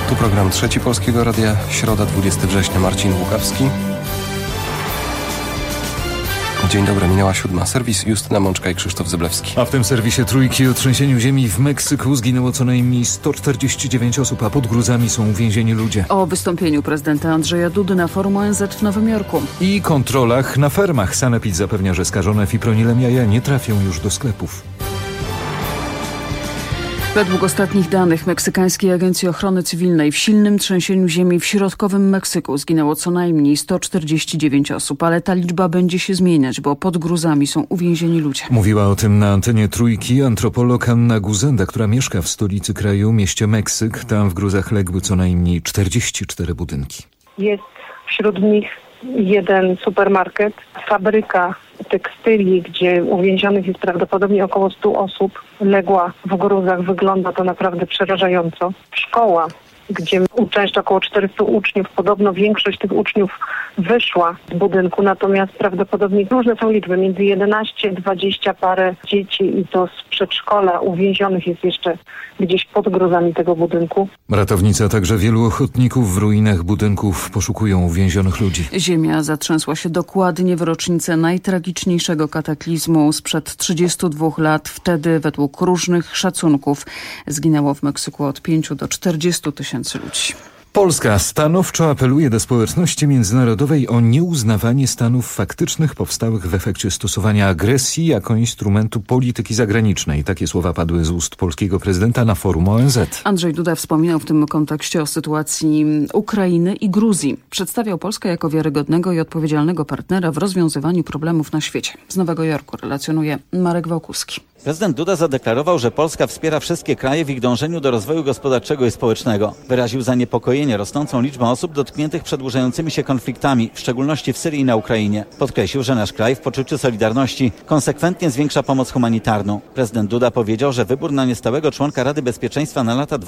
Tu program Trzeci Polskiego Radia, środa 20 września, Marcin Łukawski. Dzień dobry, minęła 7. Serwis Justyna Mączka i Krzysztof Zyblewski. A w tym serwisie trójki o trzęsieniu ziemi w Meksyku zginęło co najmniej 149 osób, a pod gruzami są uwięzieni ludzie. O wystąpieniu prezydenta Andrzeja Dudy na forum ONZ w Nowym Jorku. I kontrolach na fermach. Sanepid zapewnia, że skażone fipronilem jaja nie trafią już do sklepów. Według ostatnich danych Meksykańskiej Agencji Ochrony Cywilnej w silnym trzęsieniu ziemi w środkowym Meksyku zginęło co najmniej 149 osób, ale ta liczba będzie się zmieniać, bo pod gruzami są uwięzieni ludzie. Mówiła o tym na antenie trójki antropolog Anna Guzenda, która mieszka w stolicy kraju, mieście Meksyk. Tam w gruzach legły co najmniej 44 budynki. Jest wśród nich jeden supermarket, fabryka tekstyli, gdzie uwięzionych jest prawdopodobnie około 100 osób, legła w gruzach. Wygląda to naprawdę przerażająco. Szkoła, gdzie uczęszcza około 400 uczniów. Podobno większość tych uczniów wyszła z budynku, natomiast prawdopodobnie różne są liczby, między 11, 20 parę dzieci i to z przedszkola uwięzionych jest jeszcze gdzieś pod gruzami tego budynku. Ratownicy, a także wielu ochotników w ruinach budynków poszukują uwięzionych ludzi. Ziemia zatrzęsła się dokładnie w rocznicę najtragiczniejszego kataklizmu sprzed 32 lat. Wtedy według różnych szacunków zginęło w Meksyku od 5 do 40 tysięcy ludzi. Polska stanowczo apeluje do społeczności międzynarodowej o nieuznawanie stanów faktycznych powstałych w efekcie stosowania agresji jako instrumentu polityki zagranicznej. Takie słowa padły z ust polskiego prezydenta na forum ONZ. Andrzej Duda wspominał w tym kontekście o sytuacji Ukrainy i Gruzji. Przedstawiał Polskę jako wiarygodnego i odpowiedzialnego partnera w rozwiązywaniu problemów na świecie. Z Nowego Jorku relacjonuje Marek Wałkuski. Prezydent Duda zadeklarował, że Polska wspiera wszystkie kraje w ich dążeniu do rozwoju gospodarczego i społecznego. Wyraził zaniepokojenie rosnącą liczbą osób dotkniętych przedłużającymi się konfliktami, w szczególności w Syrii i na Ukrainie. Podkreślił, że nasz kraj w poczuciu solidarności konsekwentnie zwiększa pomoc humanitarną. Prezydent Duda powiedział, że wybór na niestałego członka Rady Bezpieczeństwa na lata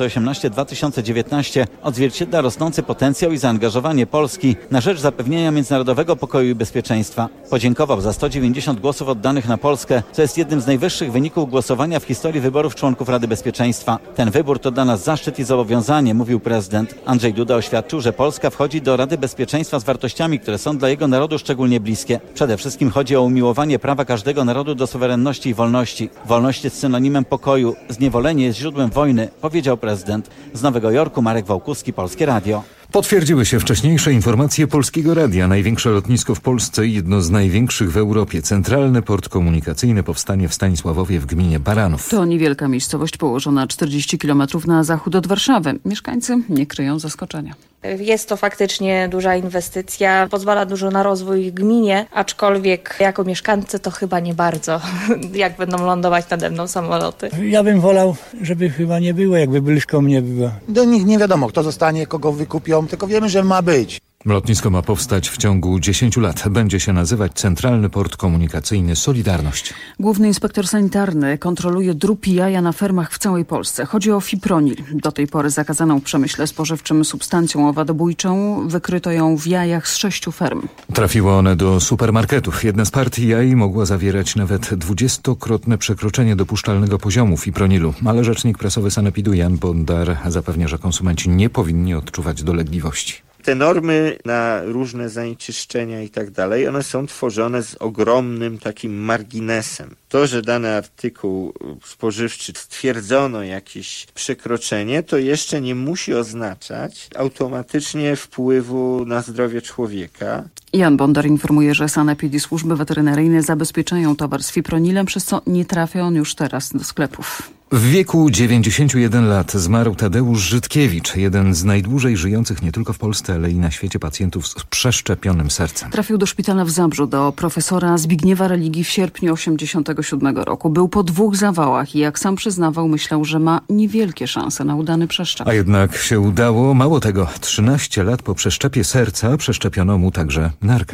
2018-2019 odzwierciedla rosnący potencjał i zaangażowanie Polski na rzecz zapewnienia międzynarodowego pokoju i bezpieczeństwa. Podziękował za 190 głosów oddanych na Polskę, co jest jednym z najwyższych wyników głosowania w historii wyborów członków Rady Bezpieczeństwa. Ten wybór to dla nas zaszczyt i zobowiązanie, mówił prezydent. Andrzej Duda oświadczył, że Polska wchodzi do Rady Bezpieczeństwa z wartościami, które są dla jego narodu szczególnie bliskie. Przede wszystkim chodzi o umiłowanie prawa każdego narodu do suwerenności i wolności. Wolność jest synonimem pokoju, zniewolenie jest źródłem wojny, powiedział prezydent. Z Nowego Jorku Marek Wałkuski, Polskie Radio. Potwierdziły się wcześniejsze informacje Polskiego Radia. Największe lotnisko w Polsce i jedno z największych w Europie. Centralny port komunikacyjny powstanie w Stanisławowie w gminie Baranów. To niewielka miejscowość położona 40 km na zachód od Warszawy. Mieszkańcy nie kryją zaskoczenia. Jest to faktycznie duża inwestycja, pozwala dużo na rozwój gminie, aczkolwiek jako mieszkańcy to chyba nie bardzo, jak będą lądować nade mną samoloty. Ja bym wolał, żeby chyba nie było, jakby blisko mnie było. Do nich nie wiadomo, kto zostanie, kogo wykupią, tylko wiemy, że ma być. Lotnisko ma powstać w ciągu 10 lat. Będzie się nazywać Centralny Port Komunikacyjny Solidarność. Główny inspektor sanitarny kontroluje drób i jaja na fermach w całej Polsce. Chodzi o fipronil. Do tej pory zakazaną w przemyśle spożywczym substancją owadobójczą. Wykryto ją w jajach z 6 ferm. Trafiły one do supermarketów. Jedna z partii jaj mogła zawierać nawet 20-krotne przekroczenie dopuszczalnego poziomu fipronilu. Ale rzecznik prasowy Sanepidu Jan Bondar zapewnia, że konsumenci nie powinni odczuwać dolegliwości. Te normy na różne zanieczyszczenia i tak dalej, one są tworzone z ogromnym takim marginesem. To, że dany artykuł spożywczy stwierdzono jakieś przekroczenie, to jeszcze nie musi oznaczać automatycznie wpływu na zdrowie człowieka. Jan Bondar informuje, że Sanepid i służby weterynaryjne zabezpieczają towar z fipronilem, przez co nie trafia on już teraz do sklepów. W wieku 91 lat zmarł Tadeusz Żydkiewicz, jeden z najdłużej żyjących nie tylko w Polsce, ale i na świecie pacjentów z przeszczepionym sercem. Trafił do szpitala w Zabrzu do profesora Zbigniewa Religii w sierpniu 1987 roku. Był po 2 zawałach i jak sam przyznawał, myślał, że ma niewielkie szanse na udany przeszczep. A jednak się udało. Mało tego, 13 lat po przeszczepie serca przeszczepiono mu także nerkę.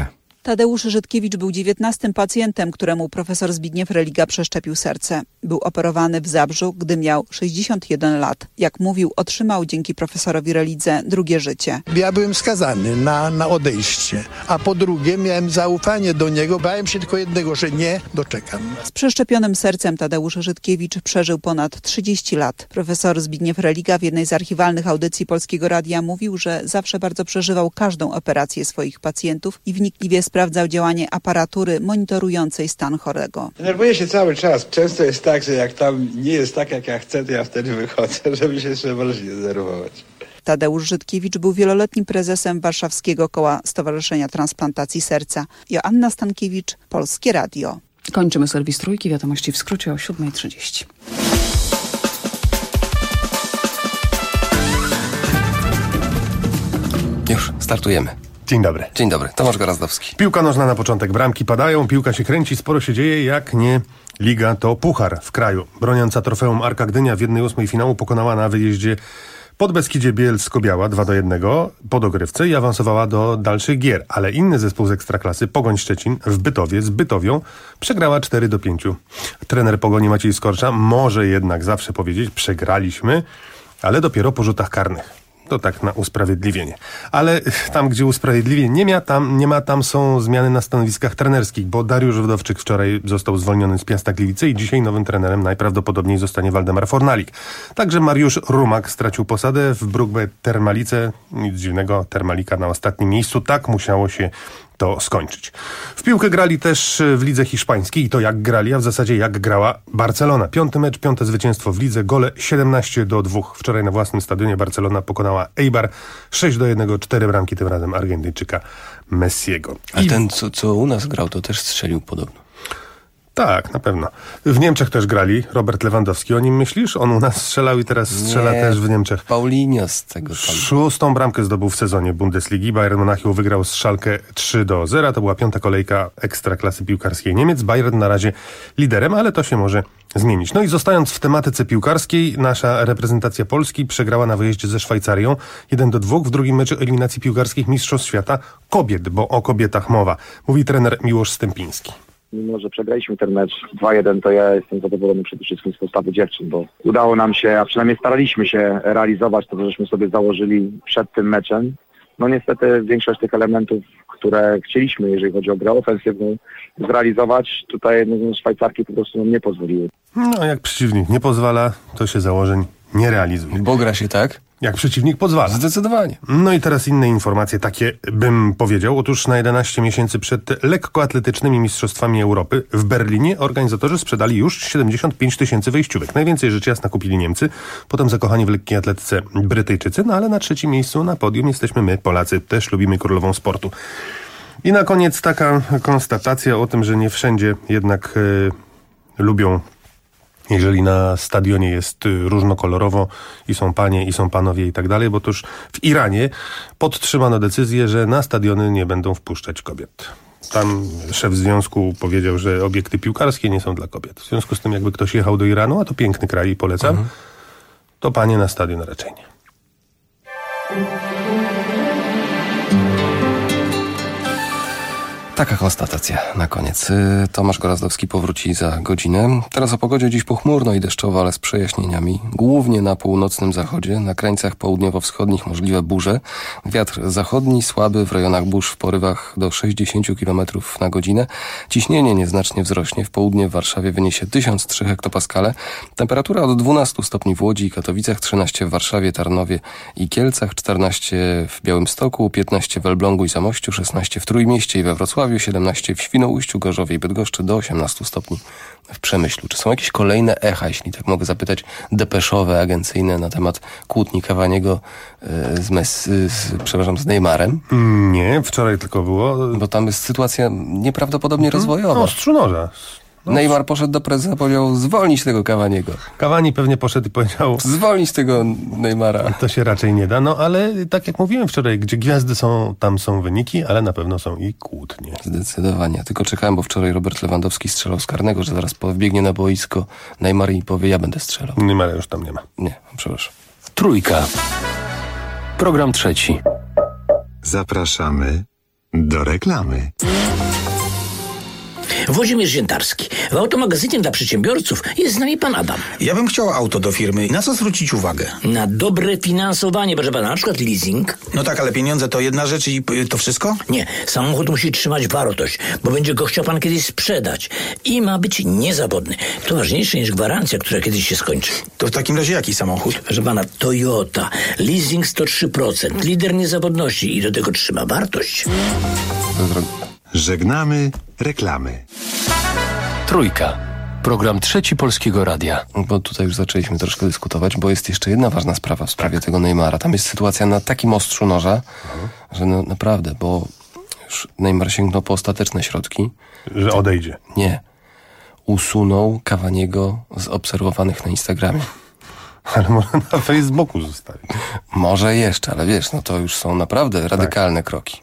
Tadeusz Żydkiewicz był 19. pacjentem, któremu profesor Zbigniew Religa przeszczepił serce. Był operowany w Zabrzu, gdy miał 61 lat. Jak mówił, otrzymał dzięki profesorowi Relidze drugie życie. Ja byłem skazany na odejście, a po drugie miałem zaufanie do niego. Bałem się tylko jednego, że nie doczekam. Z przeszczepionym sercem Tadeusz Żydkiewicz przeżył ponad 30 lat. Profesor Zbigniew Religa w jednej z archiwalnych audycji Polskiego Radia mówił, że zawsze bardzo przeżywał każdą operację swoich pacjentów i wnikliwie sprawdzał działanie aparatury monitorującej stan chorego. Denerwuję się cały czas. Często jest tak, że jak tam nie jest tak, jak ja chcę, to ja wtedy wychodzę, żeby się jeszcze bardziej denerwować. Tadeusz Żydkiewicz był wieloletnim prezesem Warszawskiego Koła Stowarzyszenia Transplantacji Serca. Joanna Stankiewicz, Polskie Radio. Kończymy serwis Trójki. Wiadomości w skrócie o 7:30. Już startujemy. Dzień dobry. Dzień dobry, Tomasz Gorazdowski. Piłka nożna na początek. Bramki padają, piłka się kręci, sporo się dzieje, jak nie liga, to puchar w kraju. Broniąca trofeum Arka Gdynia w 1/8 finału pokonała na wyjeździe Podbeskidzie Bielsko-Biała 2-1 po dogrywce i awansowała do dalszych gier. Ale inny zespół z Ekstraklasy, Pogoń Szczecin w Bytowie z Bytowią przegrała 4-5. Trener Pogoni Maciej Skorcza może jednak zawsze powiedzieć: przegraliśmy, ale dopiero po rzutach karnych. To tak na usprawiedliwienie. Ale tam, gdzie usprawiedliwień nie ma, tam są zmiany na stanowiskach trenerskich, bo Dariusz Wdowczyk wczoraj został zwolniony z Piasta Gliwice i dzisiaj nowym trenerem najprawdopodobniej zostanie Waldemar Fornalik. Także Mariusz Rumak stracił posadę w Brugge Termalice. Nic dziwnego, Termalika na ostatnim miejscu. Tak musiało się to skończyć. W piłkę grali też w lidze hiszpańskiej i to jak grali, a w zasadzie jak grała Barcelona. 5. mecz, 5. zwycięstwo w lidze, gole 17-2. Wczoraj na własnym stadionie Barcelona pokonała Eibar 6-1, 4 bramki, tym razem Argentyńczyka Messiego. A ten, co u nas grał, to też strzelił podobno. Tak, na pewno. W Niemczech też grali. Robert Lewandowski, o nim myślisz? On u nas strzelał i teraz strzela też w Niemczech. Paulinho z tego tam. 6. bramkę zdobył w sezonie Bundesligi. Bayern Monachium wygrał z Schalke 3-0. To była 5. kolejka ekstraklasy piłkarskiej Niemiec. Bayern na razie liderem, ale to się może zmienić. No i zostając w tematyce piłkarskiej, nasza reprezentacja Polski przegrała na wyjeździe ze Szwajcarią 1-2 w drugim meczu eliminacji piłkarskich Mistrzostw Świata kobiet, bo o kobietach mowa. Mówi trener Miłosz Stępiński. Mimo że przegraliśmy ten mecz 2-1, to ja jestem zadowolony przede wszystkim z postawy dziewczyn, bo udało nam się, a przynajmniej staraliśmy się realizować to, co żeśmy sobie założyli przed tym meczem. No niestety większość tych elementów, które chcieliśmy, jeżeli chodzi o grę ofensywną, zrealizować, tutaj Szwajcarki po prostu nam nie pozwoliły. No jak przeciwnik nie pozwala, to się założeń nie realizuje. Bo gra się tak? Jak przeciwnik pozwala. Zdecydowanie. No i teraz inne informacje, takie bym powiedział. Otóż na 11 miesięcy przed lekkoatletycznymi mistrzostwami Europy w Berlinie organizatorzy sprzedali już 75 000 wejściówek. Najwięcej rzecz jasna kupili Niemcy, potem zakochani w lekkiej atletyce Brytyjczycy, no ale na 3. miejscu na podium jesteśmy my, Polacy. Też lubimy królową sportu. I na koniec taka konstatacja o tym, że nie wszędzie jednak lubią, jeżeli na stadionie jest różnokolorowo i są panie, i są panowie i tak dalej, bo toż w Iranie podtrzymano decyzję, że na stadiony nie będą wpuszczać kobiet. Tam szef związku powiedział, że obiekty piłkarskie nie są dla kobiet. W związku z tym, jakby ktoś jechał do Iranu, a to piękny kraj i polecam, to panie na stadion raczej nie. Taka konstatacja na koniec. Tomasz Gorazdowski powróci za godzinę. Teraz o pogodzie. Dziś pochmurno i deszczowo, ale z przejaśnieniami. Głównie na północnym zachodzie, na krańcach południowo-wschodnich możliwe burze. Wiatr zachodni słaby, w rejonach burz w porywach do 60 km na godzinę. Ciśnienie nieznacznie wzrośnie. W południe w Warszawie wyniesie 1003 hektopaskale. Temperatura od 12 stopni w Łodzi i Katowicach, 13 w Warszawie, Tarnowie i Kielcach, 14 w Białymstoku, 15 w Elblągu i Zamościu, 16 w Trójmieście i we Wrocławiu, 17 w Świnoujściu, Gorzowie i Bydgoszczy, do 18 stopni w Przemyślu. Czy są jakieś kolejne echa, jeśli tak mogę zapytać, depeszowe, agencyjne na temat kłótni Cavaniego z Neymarem? Nie, wczoraj tylko było. Bo tam jest sytuacja nieprawdopodobnie rozwojowa. No, strzunorza. Neymar poszedł do prezesa, powiedział: zwolnić tego Cavaniego. Cavani pewnie poszedł i powiedział: zwolnić tego Neymara. To się raczej nie da, no ale tak jak mówiłem wczoraj, gdzie gwiazdy są, tam są wyniki, ale na pewno są i kłótnie. Zdecydowanie. Tylko czekałem, bo wczoraj Robert Lewandowski strzelał z karnego, że zaraz wbiegnie na boisko Neymar i powie: ja będę strzelał. Neymara już tam nie ma. Nie, przepraszam. Trójka. Program trzeci. Zapraszamy do reklamy. Włodzimierz Ziętarski. W automagazynie dla przedsiębiorców jest z nami pan Adam. Ja bym chciał auto do firmy. Na co zwrócić uwagę? Na dobre finansowanie, proszę pana, na przykład leasing. No tak, ale pieniądze to jedna rzecz i to wszystko? Nie, samochód musi trzymać wartość, bo będzie go chciał pan kiedyś sprzedać. I ma być niezawodny. To ważniejsze niż gwarancja, która kiedyś się skończy. To w takim razie jaki samochód? Proszę pana, Toyota. Leasing 103%. Lider niezawodności i do tego trzyma wartość. Żegnamy reklamy. Trójka. Program Trzeci Polskiego Radia. Bo tutaj już zaczęliśmy troszkę dyskutować, bo jest jeszcze jedna ważna sprawa w sprawie tego Neymara. Tam jest sytuacja na takim ostrzu noża, że no naprawdę, bo już Neymar sięgnął po ostateczne środki. Że odejdzie. Nie. Usunął Cavaniego z obserwowanych na Instagramie. Ale może na Facebooku zostawić. Może jeszcze, ale wiesz, no to już są naprawdę radykalne kroki.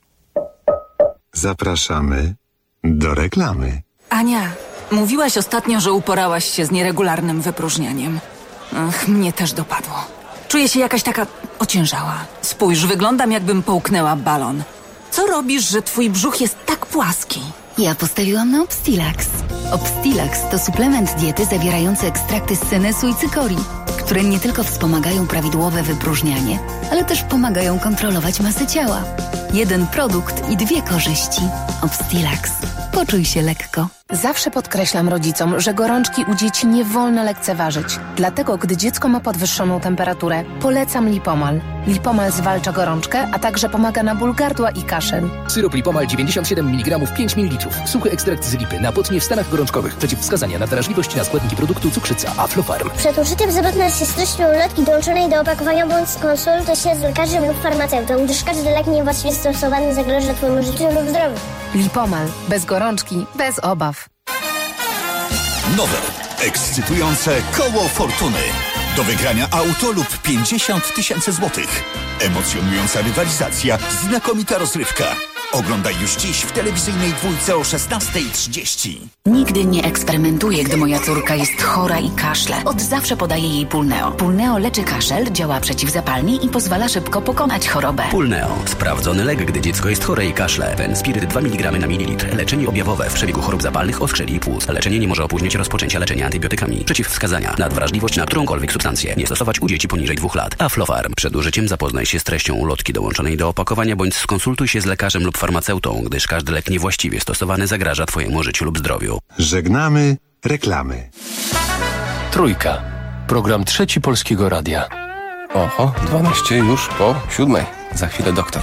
Zapraszamy do reklamy. Ania, mówiłaś ostatnio, że uporałaś się z nieregularnym wypróżnianiem. Ach, mnie też dopadło. Czuję się jakaś taka ociężała. Spójrz, wyglądam jakbym połknęła balon. Co robisz, że twój brzuch jest tak płaski? Ja postawiłam na Obstilax. Obstilax to suplement diety zawierający ekstrakty z senesu i cykorii, które nie tylko wspomagają prawidłowe wypróżnianie, ale też pomagają kontrolować masę ciała. Jeden produkt i dwie korzyści. Obstilax. Poczuj się lekko. Zawsze podkreślam rodzicom, że gorączki u dzieci nie wolno lekceważyć. Dlatego, gdy dziecko ma podwyższoną temperaturę, polecam Lipomal. Lipomal zwalcza gorączkę, a także pomaga na ból gardła i kaszel. Syrop Lipomal 97 mg 5 ml. Suchy ekstrakt z lipy na potnie w stanach gorączkowych. Przeciwwskazania na wrażliwość na składniki produktu cukrzyca Aflofarm. Przed użyciem zapewne się treścią ulotki dołączonej do opakowania bądź skonsultuj się z lekarzem lub farmaceutą, gdyż każdy lek niewłaściwie stosowany zagraża Twojemu życiu lub zdrowiu. Lipomal. Bez gorączki, bez obaw. Nowe, ekscytujące koło fortuny. Do wygrania auto lub 50 000 złotych. Emocjonująca rywalizacja, znakomita rozrywka. Oglądaj już dziś w telewizyjnej dwójce o 16:30. Nigdy nie eksperymentuję, gdy moja córka jest chora i kaszle. Od zawsze podaję jej Pulneo. Pulneo leczy kaszel, działa przeciwzapalnie i pozwala szybko pokonać chorobę. Pulneo. Sprawdzony lek, gdy dziecko jest chore i kaszle. Fenspiryt 2 mg na mililitr. Leczenie objawowe w przebiegu chorób zapalnych oskrzeli i płuc. Leczenie nie może opóźnić rozpoczęcia leczenia antybiotykami. Przeciwwskazania. Nadwrażliwość na którąkolwiek substancję. Nie stosować u dzieci poniżej 2 lat. Aflofarm. Przed użyciem zapoznaj się z treścią ulotki dołączonej do opakowania bądź skonsultuj się z lekarzem lub farmaceutą, gdyż każdy lek niewłaściwie stosowany zagraża Twojemu życiu lub zdrowiu. Żegnamy reklamy. Trójka. Program Trzeci Polskiego Radia. Oho, 12 już po 7. Za chwilę doktor.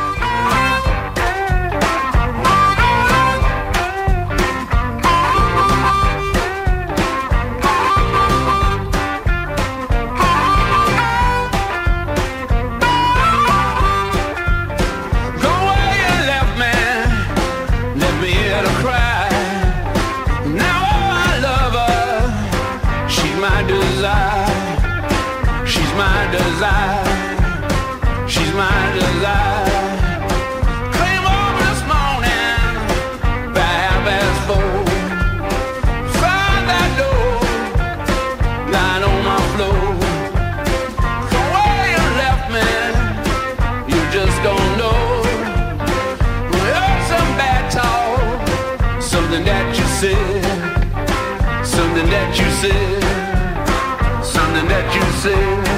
Something that you said, something that you said.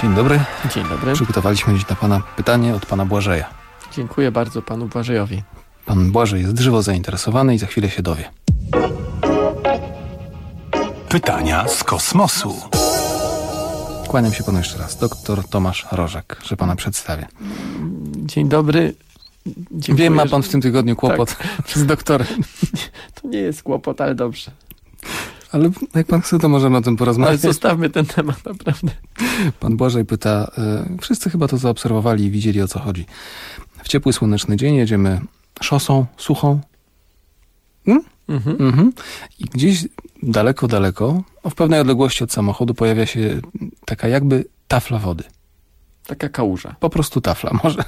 Dzień dobry. Dzień dobry. Przygotowaliśmy dziś dla pana pytanie od pana Błażeja. Dziękuję bardzo panu Błażejowi. Pan Błażej jest żywo zainteresowany i za chwilę się dowie. Pytania z kosmosu. Kłaniam się panu jeszcze raz. Doktor Tomasz Rożek, że pana przedstawię. Dzień dobry. Dziękuję, wiem, ma pan w tym tygodniu kłopot z doktorem. To nie jest kłopot, ale dobrze. Ale jak pan chce, to możemy o tym porozmawiać. Ale zostawmy ten temat, naprawdę. Pan Błażej pyta, wszyscy chyba to zaobserwowali i widzieli, o co chodzi. W ciepły, słoneczny dzień jedziemy szosą, suchą. I gdzieś daleko, w pewnej odległości od samochodu pojawia się taka jakby tafla wody. Taka kałuża. Po prostu tafla może.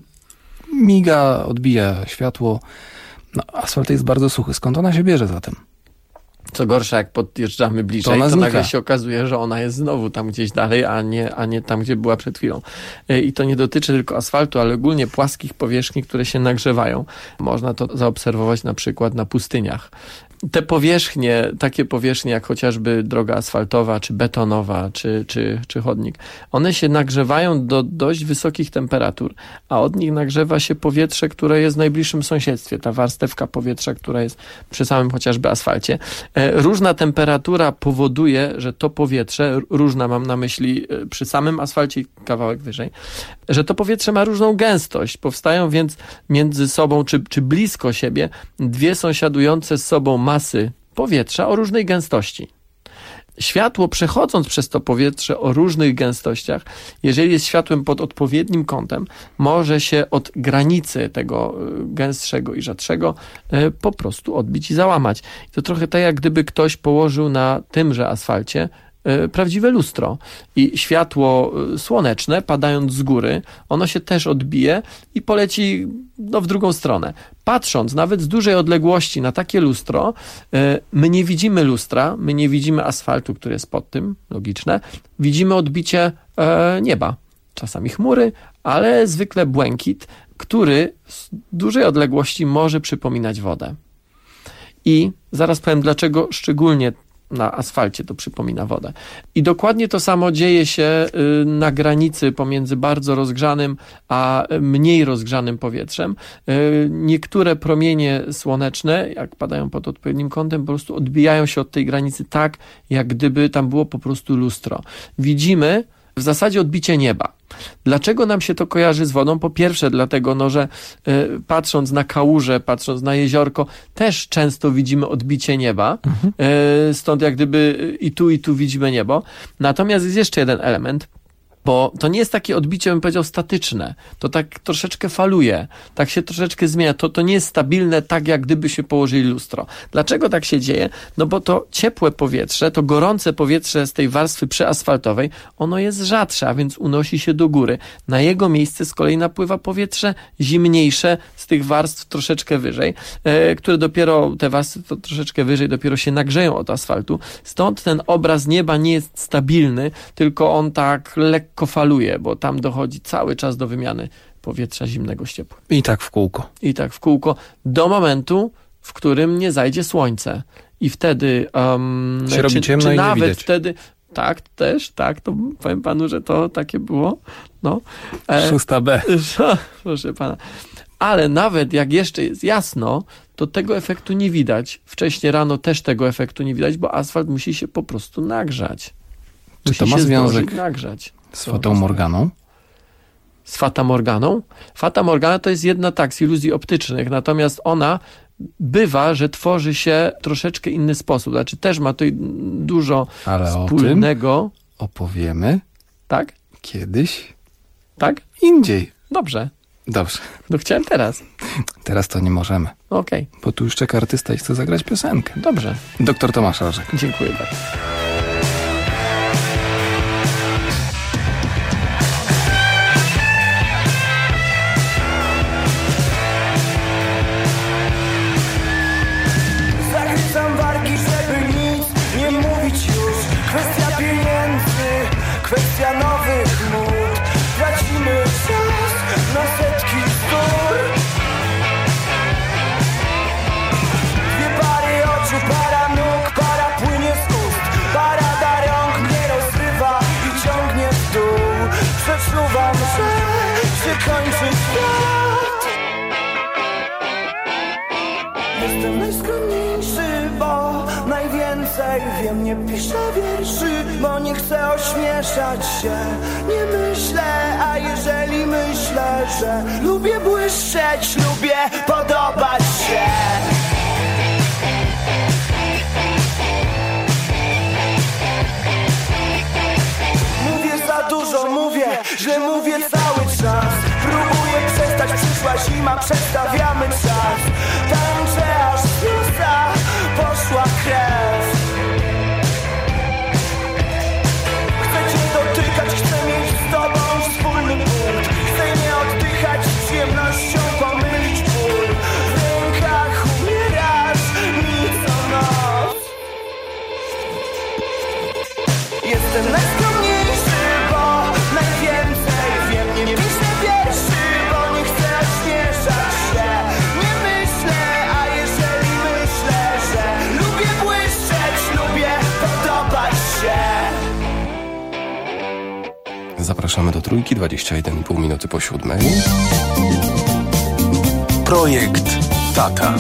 Miga, odbija światło. No, asfalt jest bardzo suchy. Skąd ona się bierze zatem? Co gorsza, jak podjeżdżamy bliżej, to nagle się okazuje, że ona jest znowu tam gdzieś dalej, a nie tam, gdzie była przed chwilą. I to nie dotyczy tylko asfaltu, ale ogólnie płaskich powierzchni, które się nagrzewają. Można to zaobserwować na przykład na pustyniach. Te powierzchnie, takie powierzchnie jak chociażby droga asfaltowa, czy betonowa, czy chodnik, one się nagrzewają do dość wysokich temperatur, a od nich nagrzewa się powietrze, które jest w najbliższym sąsiedztwie, ta warstewka powietrza, która jest przy samym chociażby asfalcie. Różna temperatura powoduje, że to powietrze, różna mam na myśli przy samym asfalcie i kawałek wyżej, że to powietrze ma różną gęstość. Powstają więc między sobą, czy blisko siebie, dwie sąsiadujące z sobą masy powietrza o różnej gęstości. Światło, przechodząc przez to powietrze o różnych gęstościach, jeżeli jest światłem pod odpowiednim kątem, może się od granicy tego gęstszego i rzadszego po prostu odbić i załamać. To trochę tak, jak gdyby ktoś położył na tymże asfalcie prawdziwe lustro i światło słoneczne, padając z góry, ono się też odbije i poleci w drugą stronę. Patrząc nawet z dużej odległości na takie lustro, my nie widzimy lustra, my nie widzimy asfaltu, który jest pod tym, logiczne, widzimy odbicie nieba. Czasami chmury, ale zwykle błękit, który z dużej odległości może przypominać wodę. I zaraz powiem, dlaczego szczególnie na asfalcie to przypomina wodę. I dokładnie to samo dzieje się na granicy pomiędzy bardzo rozgrzanym a mniej rozgrzanym powietrzem. Niektóre promienie słoneczne, jak padają pod odpowiednim kątem, po prostu odbijają się od tej granicy tak, jak gdyby tam było po prostu lustro. Widzimy w zasadzie odbicie nieba. Dlaczego nam się to kojarzy z wodą? Po pierwsze dlatego, że patrząc na kałużę, patrząc na jeziorko, też często widzimy odbicie nieba. Stąd jak gdyby i tu widzimy niebo. Natomiast jest jeszcze jeden element, bo to nie jest takie odbicie, bym powiedział, statyczne. To tak troszeczkę faluje, tak się troszeczkę zmienia. To nie jest stabilne, tak jak gdyby się położyli lustro. Dlaczego tak się dzieje? No bo to ciepłe powietrze, to gorące powietrze z tej warstwy przyasfaltowej, ono jest rzadsze, a więc unosi się do góry. Na jego miejsce z kolei napływa powietrze zimniejsze z tych warstw troszeczkę wyżej, które dopiero, te warstwy to troszeczkę wyżej dopiero się nagrzeją od asfaltu. Stąd ten obraz nieba nie jest stabilny, tylko on tak lekko faluje, bo tam dochodzi cały czas do wymiany powietrza zimnego z ciepłym. I tak w kółko. I tak w kółko. Do momentu, w którym nie zajdzie słońce. I wtedy... się robi ciemno czy i nawet nie widać. Wtedy... Tak, też, tak. To powiem panu, że to takie było. No. 6B. Proszę pana. Ale nawet jak jeszcze jest jasno, to tego efektu nie widać. Wcześniej rano też tego efektu nie widać, bo asfalt musi się po prostu nagrzać. Czy to ma związek nagrzać. Z fatamorganą? Z fatamorganą? Fatamorgana to jest jedna z iluzji optycznych, natomiast ona bywa, że tworzy się troszeczkę inny sposób. Znaczy też ma to dużo wspólnego. O tym opowiemy. Tak? Kiedyś. Tak? Indziej. Dobrze. No chciałem teraz. Teraz to nie możemy. Okej. Bo tu już czeka artysta i chce zagrać piosenkę. Dobrze. Doktor Tomasz Rożek. Dziękuję bardzo. Zachwycam wargi, żeby nic nie mówić już. Kwestia pieniędzy, kwestia nowych mód. Tracimy czas na setki bzdur. Dwie pary oczu, para nóg, para płynie z ust. Para da rąk mnie rozrywa i ciągnie w dół. Wiem, nie piszę wierszy, bo nie chcę ośmieszać się. Nie myślę, a jeżeli myślę, że lubię błyszczeć, lubię podobać się. Mówię za dużo, mówię, że mówię cały czas. Próbuję przestać, przyszła zima, przestawiamy czas. Tańczę aż z usta poszła krew. Chcę cię dotykać, chcę mieć z tobą wspólny punkt. Chcę nie oddychać, z przyjemnością pomylić ból. W rękach umierasz mi co noc. Jestem najskromniejszy, bo najwięcej wiem. Nie piszę wierszy, bo nie chcę ośmieszać się. Nie myślę, a jeżeli myślę, że lubię błyszczeć, lubię podobać się. Zapraszamy do Trójki, 21,5 minuty po 7. Projekt Tata.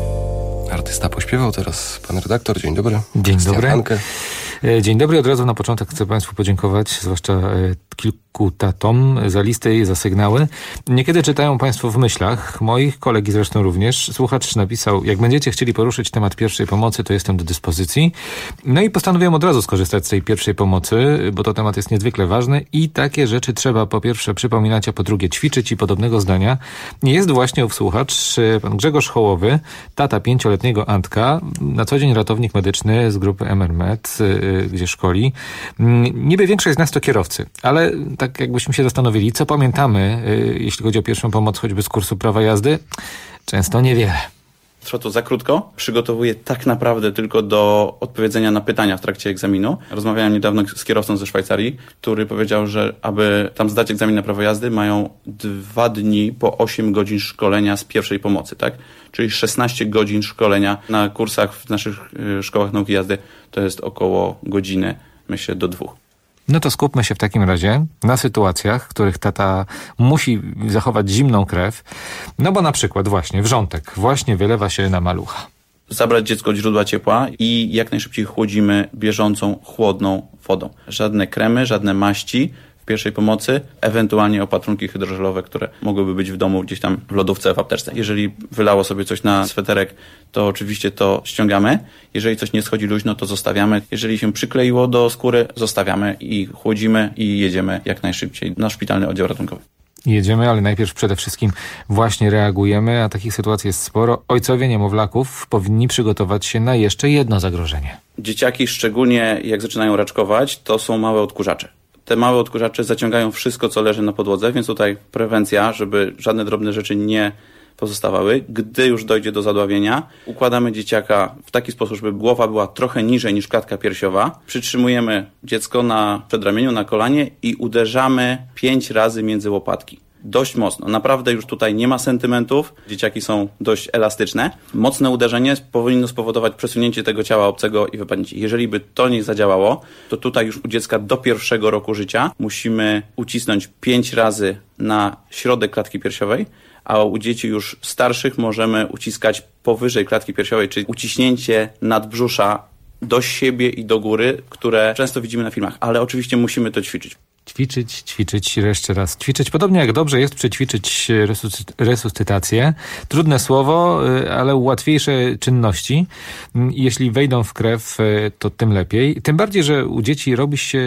Artysta pośpiewał, teraz pan redaktor. Dzień dobry. Dzień dobry. Hanke. Dzień dobry. Od razu na początek chcę Państwu podziękować, zwłaszcza kilku tatom, za listy i za sygnały. Niekiedy czytają Państwo w myślach, moich kolegi zresztą również. Słuchacz napisał: jak będziecie chcieli poruszyć temat pierwszej pomocy, to jestem do dyspozycji. No i postanowiłem od razu skorzystać z tej pierwszej pomocy, bo to temat jest niezwykle ważny i takie rzeczy trzeba po pierwsze przypominać, a po drugie ćwiczyć i podobnego zdania jest właśnie ów słuchacz, pan Grzegorz Hołowy, tata 5-letniego Antka, na co dzień ratownik medyczny z grupy MRMed, gdzie szkoli. Niby większość z nas to kierowcy, ale tak jakbyśmy się zastanowili, co pamiętamy, jeśli chodzi o pierwszą pomoc, choćby z kursu prawa jazdy? Często niewiele. Trwa to za krótko. Przygotowuję tak naprawdę tylko do odpowiedzenia na pytania w trakcie egzaminu. Rozmawiałem niedawno z kierowcą ze Szwajcarii, który powiedział, że aby tam zdać egzamin na prawo jazdy, mają 2 dni po 8 godzin szkolenia z pierwszej pomocy, tak? Czyli 16 godzin szkolenia na kursach w naszych szkołach nauki jazdy to jest około godziny, myślę, do 2. No to skupmy się w takim razie na sytuacjach, w których tata musi zachować zimną krew. No bo na przykład właśnie wrzątek właśnie wylewa się na malucha. Zabrać dziecko od źródła ciepła i jak najszybciej chłodzimy bieżącą, chłodną wodą. Żadne kremy, żadne maści w pierwszej pomocy, ewentualnie opatrunki hydrożelowe, które mogłyby być w domu gdzieś tam w lodówce, w apteczce. Jeżeli wylało sobie coś na sweterek, to oczywiście to ściągamy. Jeżeli coś nie schodzi luźno, to zostawiamy. Jeżeli się przykleiło do skóry, zostawiamy i chłodzimy i jedziemy jak najszybciej na szpitalny oddział ratunkowy. Jedziemy, ale najpierw przede wszystkim właśnie reagujemy, a takich sytuacji jest sporo. Ojcowie niemowlaków powinni przygotować się na jeszcze jedno zagrożenie. Dzieciaki, szczególnie jak zaczynają raczkować, to są małe odkurzacze. Te małe odkurzacze zaciągają wszystko, co leży na podłodze, więc tutaj prewencja, żeby żadne drobne rzeczy nie pozostawały. Gdy już dojdzie do zadławienia, układamy dzieciaka w taki sposób, żeby głowa była trochę niżej niż klatka piersiowa. Przytrzymujemy dziecko na przedramieniu, na kolanie i uderzamy 5 razy między łopatki. Dość mocno. Naprawdę już tutaj nie ma sentymentów. Dzieciaki są dość elastyczne. Mocne uderzenie powinno spowodować przesunięcie tego ciała obcego i wypadnięcie. Jeżeli by to nie zadziałało, to tutaj już u dziecka do 1. roku życia musimy ucisnąć 5 razy na środek klatki piersiowej, a u dzieci już starszych możemy uciskać powyżej klatki piersiowej, czyli uciśnięcie nadbrzusza do siebie i do góry, które często widzimy na filmach, ale oczywiście musimy to ćwiczyć. Ćwiczyć, jeszcze raz ćwiczyć. Podobnie jak dobrze jest przećwiczyć resuscytację. Trudne słowo, ale łatwiejsze czynności. Jeśli wejdą w krew, to tym lepiej. Tym bardziej, że u dzieci robi się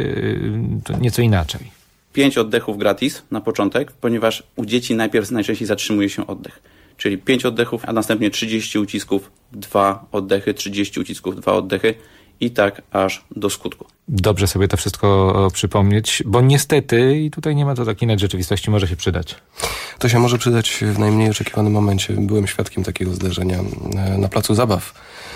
to nieco inaczej. 5 oddechów gratis na początek, ponieważ u dzieci najczęściej zatrzymuje się oddech. Czyli 5 oddechów, a następnie 30 ucisków, 2 oddechy, 30 ucisków, 2 oddechy i tak aż do skutku. Dobrze sobie to wszystko przypomnieć, bo niestety, i tutaj nie ma to takiej innej rzeczywistości, może się przydać. To się może przydać w najmniej oczekiwanym momencie. Byłem świadkiem takiego zdarzenia na placu zabaw,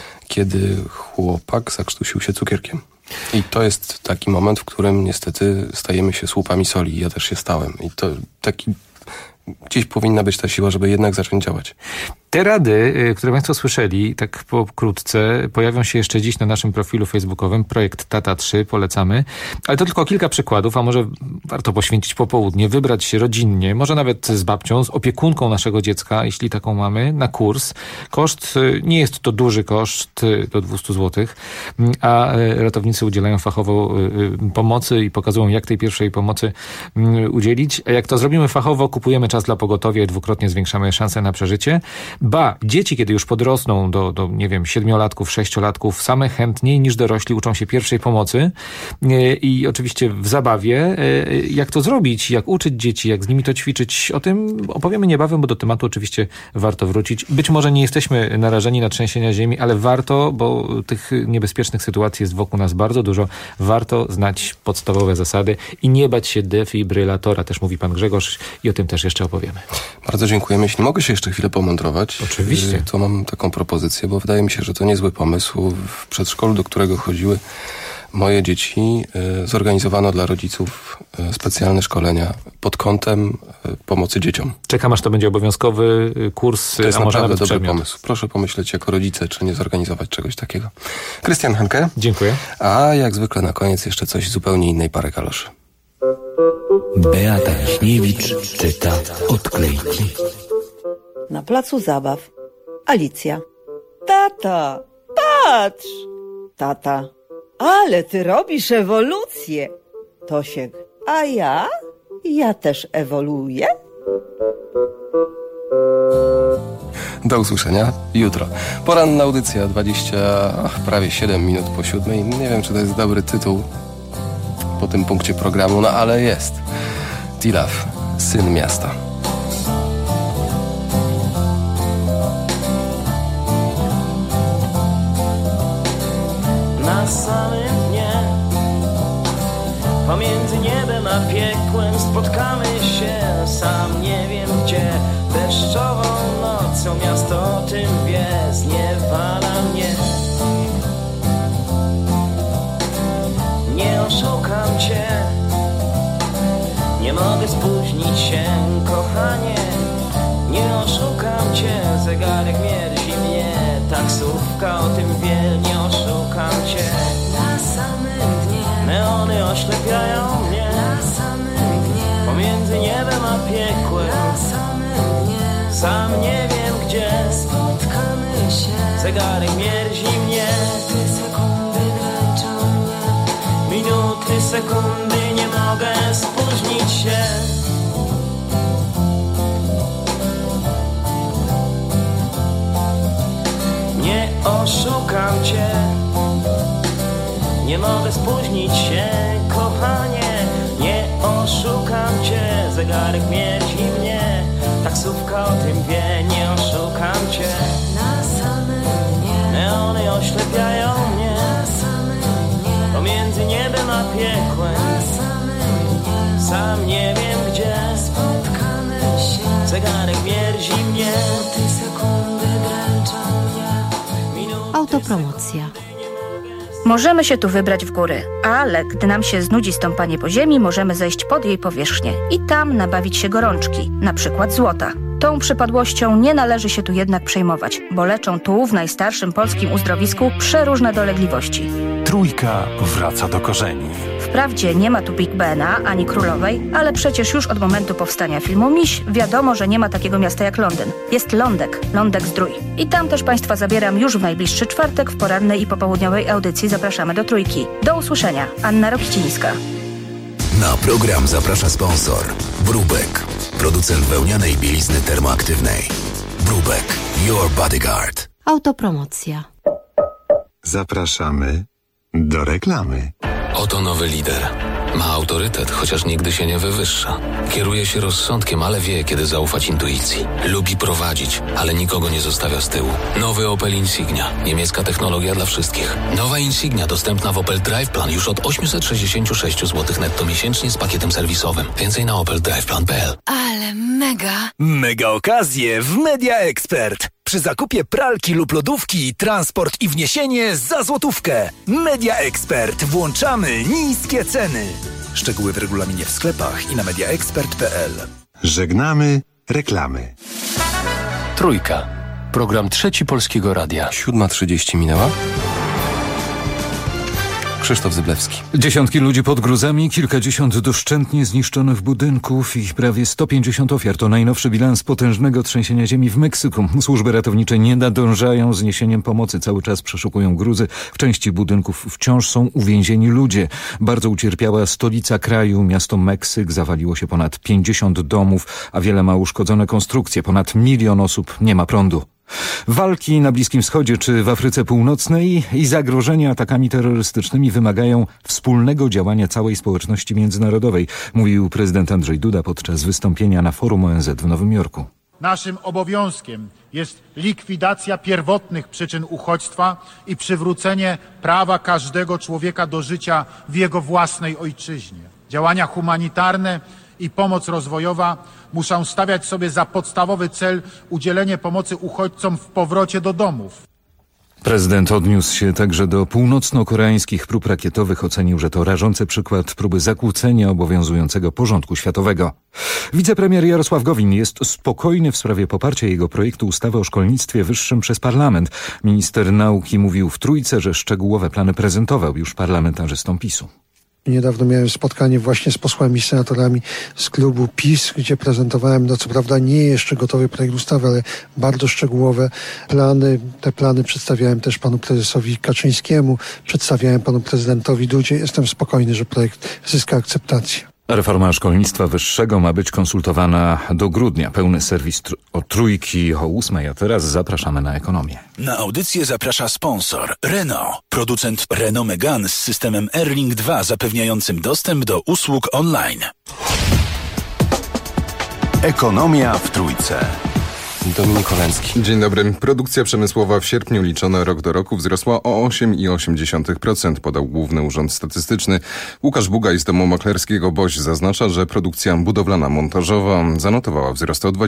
kiedy chłopak zakrztusił się cukierkiem. I to jest taki moment, w którym niestety stajemy się słupami soli. Ja też się stałem. I to taki... Gdzieś powinna być ta siła, żeby jednak zacząć działać. Te rady, które Państwo słyszeli, tak pokrótce, pojawią się jeszcze dziś na naszym profilu facebookowym. Projekt Tata 3, polecamy. Ale to tylko kilka przykładów, a może warto poświęcić popołudnie, wybrać się rodzinnie, może nawet z babcią, z opiekunką naszego dziecka, jeśli taką mamy, na kurs. Koszt, nie jest to duży koszt, do 200 zł, a ratownicy udzielają fachowo pomocy i pokazują, jak tej pierwszej pomocy udzielić. A jak to zrobimy fachowo, kupujemy czas dla pogotowia i dwukrotnie zwiększamy szanse na przeżycie. Dzieci, kiedy już podrosną do nie wiem, 7-latków, 6-latków, same chętniej niż dorośli uczą się pierwszej pomocy i oczywiście w zabawie. Jak to zrobić, jak uczyć dzieci, jak z nimi to ćwiczyć, o tym opowiemy niebawem, bo do tematu oczywiście warto wrócić. Być może nie jesteśmy narażeni na trzęsienia ziemi, ale warto, bo tych niebezpiecznych sytuacji jest wokół nas bardzo dużo. Warto znać podstawowe zasady i nie bać się defibrylatora, też mówi pan Grzegorz i o tym też jeszcze opowiemy. Bardzo dziękujemy. Jeśli mogę się jeszcze chwilę pomądrować, oczywiście, to mam taką propozycję, bo wydaje mi się, że to niezły pomysł. W przedszkolu, do którego chodziły moje dzieci, zorganizowano dla rodziców specjalne szkolenia pod kątem pomocy dzieciom. Czekam, aż to będzie obowiązkowy kurs, to jest a może naprawdę nawet dobry przedmiot. pomysł. Proszę pomyśleć jako rodzice, czy nie zorganizować czegoś takiego. Krystian Hanke. Dziękuję. A jak zwykle na koniec jeszcze coś zupełnie innej, parę kaloszy. Beata Wiśniewicz czyta odklejki. Na placu zabaw. Alicja. Tata, patrz! Tata. Ale ty robisz ewolucję. Tosiek. A ja? Ja też ewoluuję? Do usłyszenia jutro. Poranna audycja, prawie 7 minut po 7. Nie wiem, czy to jest dobry tytuł po tym punkcie programu, no ale jest. Tilaf, syn miasta. Na samym dnie, pomiędzy niebem a piekłem spotkamy się, sam nie wiem gdzie. Deszczową nocą miasto o tym wie, zniewala mnie. Nie oszukam cię, nie mogę spóźnić się, kochanie. Nie oszukam cię, zegarek mierzi mnie, taksówka o tym wie, nie oszukam cię. Na samym dnie, neony oślepiają mnie, na samym dnie, pomiędzy niebem a piekłem, na samym dnie, sam nie wiem gdzie. Spotkamy się, zegarek mierzi mnie, minuty, sekundy dręczą mnie, minuty, sekundy, nie mogę spóźnić się. Nie oszukam cię, nie mogę spóźnić się, kochanie. Nie oszukam cię, zegarek mierzi mnie, taksówka o tym wie, nie oszukam cię. na samym dnie, Neony oślepiają mnie, na samym dnie, pomiędzy niebem a piekłem, na samym dnie, sam nie wiem gdzie. spotkamy się, Zegarek mierzi mnie, minuty, sekundy dręczą mnie. Autopromocja. Możemy się tu wybrać w góry, ale gdy nam się znudzi stąpanie po ziemi, możemy zejść pod jej powierzchnię i tam nabawić się gorączki, na przykład złota. Tą przypadłością nie należy się tu jednak przejmować, bo leczą tu w najstarszym polskim uzdrowisku przeróżne dolegliwości. Trójka wraca do korzeni. Wprawdzie nie ma tu Big Bena ani Królowej, ale przecież już od momentu powstania filmu Miś wiadomo, że nie ma takiego miasta jak Londyn. Jest Lądek Zdrój. I tam też Państwa zabieram już w najbliższy czwartek w porannej i popołudniowej audycji. Zapraszamy do Trójki. Do usłyszenia. Anna Rokicińska. Na program zaprasza sponsor Brubek, producent wełnianej bielizny termoaktywnej. Brubek, your bodyguard. Autopromocja. Zapraszamy do reklamy. Oto nowy lider. Ma autorytet, chociaż nigdy się nie wywyższa. Kieruje się rozsądkiem, ale wie, kiedy zaufać intuicji. Lubi prowadzić, ale nikogo nie zostawia z tyłu. Nowy Opel Insignia. Niemiecka technologia dla wszystkich. Nowa Insignia dostępna w Opel Drive Plan już od 866 zł netto miesięcznie z pakietem serwisowym. Więcej na opeldriveplan.pl. Ale mega! Mega okazje w Media Expert. Przy zakupie pralki lub lodówki, transport i wniesienie za złotówkę. Media Expert. Włączamy niskie ceny. Szczegóły w regulaminie w sklepach i na mediaexpert.pl. Żegnamy reklamy. Trójka. Program Trzeci Polskiego Radia. 7:30 minęła. Krzysztof Zyblewski. Dziesiątki ludzi pod gruzami, kilkadziesiąt doszczętnie zniszczonych budynków i prawie 150 ofiar. To najnowszy bilans potężnego trzęsienia ziemi w Meksyku. Służby ratownicze nie nadążają z niesieniem pomocy. Cały czas przeszukują gruzy. W części budynków wciąż są uwięzieni ludzie. Bardzo ucierpiała stolica kraju, miasto Meksyk. Zawaliło się ponad 50 domów, a wiele ma uszkodzone konstrukcje. Ponad 1 milion osób nie ma prądu. Walki na Bliskim Wschodzie czy w Afryce Północnej i zagrożenia atakami terrorystycznymi wymagają wspólnego działania całej społeczności międzynarodowej, mówił prezydent Andrzej Duda podczas wystąpienia na forum ONZ w Nowym Jorku. Naszym obowiązkiem jest likwidacja pierwotnych przyczyn uchodźstwa i przywrócenie prawa każdego człowieka do życia w jego własnej ojczyźnie. Działania humanitarne i pomoc rozwojowa muszą stawiać sobie za podstawowy cel udzielenie pomocy uchodźcom w powrocie do domów. Prezydent odniósł się także do północno-koreańskich prób rakietowych. Ocenił, że to rażący przykład próby zakłócenia obowiązującego porządku światowego. Wicepremier Jarosław Gowin jest spokojny w sprawie poparcia jego projektu ustawy o szkolnictwie wyższym przez parlament. Minister nauki mówił w Trójce, że szczegółowe plany prezentował już parlamentarzystom PiS-u. Niedawno miałem spotkanie właśnie z posłami, senatorami z klubu PiS, gdzie prezentowałem, co prawda nie jeszcze gotowy projekt ustawy, ale bardzo szczegółowe plany. Te plany przedstawiałem też panu prezesowi Kaczyńskiemu, przedstawiałem panu prezydentowi Dudzie. Jestem spokojny, że projekt zyska akceptację. Reforma szkolnictwa wyższego ma być konsultowana do grudnia. Pełny serwis o Trójki o 8:00, a teraz zapraszamy na ekonomię. Na audycję zaprasza sponsor Renault, producent Renault Megane z systemem Airlink 2 zapewniającym dostęp do usług online. Ekonomia w Trójce. Dominik Olęcki. Dzień dobry. Produkcja przemysłowa w sierpniu liczona rok do roku wzrosła o 8,8%, podał Główny Urząd Statystyczny. Łukasz Bugaj z domu maklerskiego BOŚ zaznacza, że produkcja budowlana montażowa zanotowała wzrost o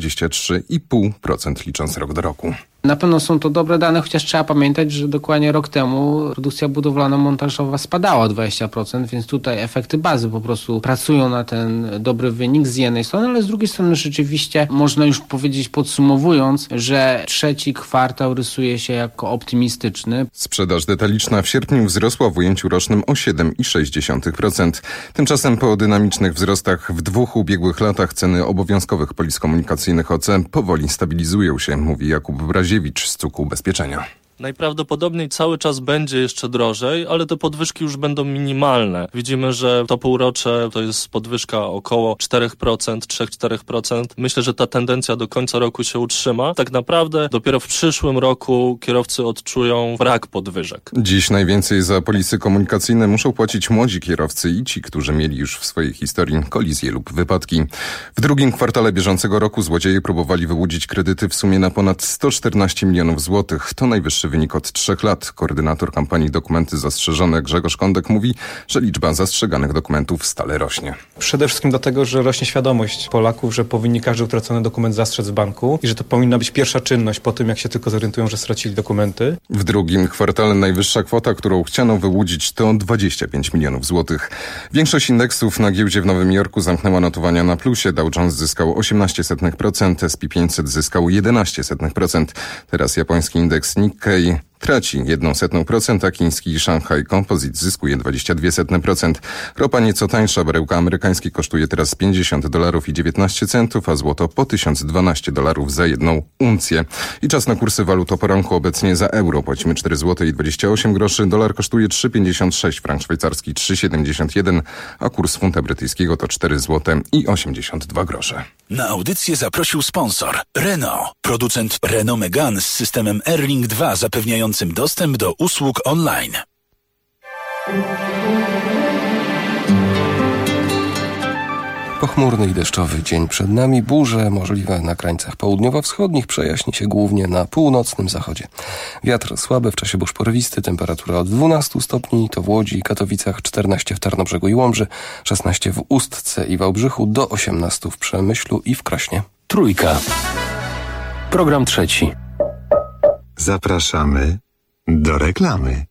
23,5% licząc rok do roku. Na pewno są to dobre dane, chociaż trzeba pamiętać, że dokładnie rok temu produkcja budowlano-montażowa spadała o 20%, więc tutaj efekty bazy po prostu pracują na ten dobry wynik z jednej strony, ale z drugiej strony rzeczywiście można już powiedzieć, podsumowując, że trzeci kwartał rysuje się jako optymistyczny. Sprzedaż detaliczna w sierpniu wzrosła w ujęciu rocznym o 7,6%. Tymczasem po dynamicznych wzrostach w 2 ubiegłych latach ceny obowiązkowych polis komunikacyjnych OC powoli stabilizują się, mówi Jakub Braziewicz z CUK Ubezpieczenia. Najprawdopodobniej cały czas będzie jeszcze drożej, ale te podwyżki już będą minimalne. Widzimy, że to półrocze to jest podwyżka około 4%, 3-4%. Myślę, że ta tendencja do końca roku się utrzyma. Tak naprawdę dopiero w przyszłym roku kierowcy odczują brak podwyżek. Dziś najwięcej za polisy komunikacyjne muszą płacić młodzi kierowcy i ci, którzy mieli już w swojej historii kolizje lub wypadki. W drugim kwartale bieżącego roku złodzieje próbowali wyłudzić kredyty w sumie na ponad 114 milionów złotych. To najwyższy wynik od 3 lat. Koordynator kampanii Dokumenty Zastrzeżone Grzegorz Kądek mówi, że liczba zastrzeganych dokumentów stale rośnie. Przede wszystkim dlatego, że rośnie świadomość Polaków, że powinni każdy utracony dokument zastrzec w banku i że to powinna być pierwsza czynność po tym, jak się tylko zorientują, że stracili dokumenty. W drugim kwartale najwyższa kwota, którą chciano wyłudzić, to 25 milionów złotych. Większość indeksów na giełdzie w Nowym Jorku zamknęła notowania na plusie. Dow Jones zyskał 0,18%, S&P 500 zyskał 0,11%. Teraz japoński indeks Nikkei traci 0,01%, a chiński Shanghai Composite zyskuje 0,22%. Ropa nieco tańsza, baryłka amerykański kosztuje teraz $50,19, a złoto po $1012 za 1 uncję. I czas na kursy walut o poranku. Obecnie za euro płacimy 4,28 zł, dolar kosztuje 3,56, frank szwajcarski 3,71, a kurs funta brytyjskiego to 4,82 zł. Na audycję zaprosił sponsor Renault, producent Renault Megane z systemem Airlink 2 zapewniającym dostęp do usług online. Pochmurny i deszczowy dzień przed nami. Burze możliwe na krańcach południowo-wschodnich, przejaśni się głównie na północnym zachodzie. Wiatr słaby, w czasie burz porywisty, temperatura od 12 stopni, to w Łodzi i Katowicach, 14 w Tarnobrzegu i Łomży, 16 w Ustce i Wałbrzychu, do 18 w Przemyślu i w Krośnie. Trójka. Program trzeci. Zapraszamy do reklamy. Ależ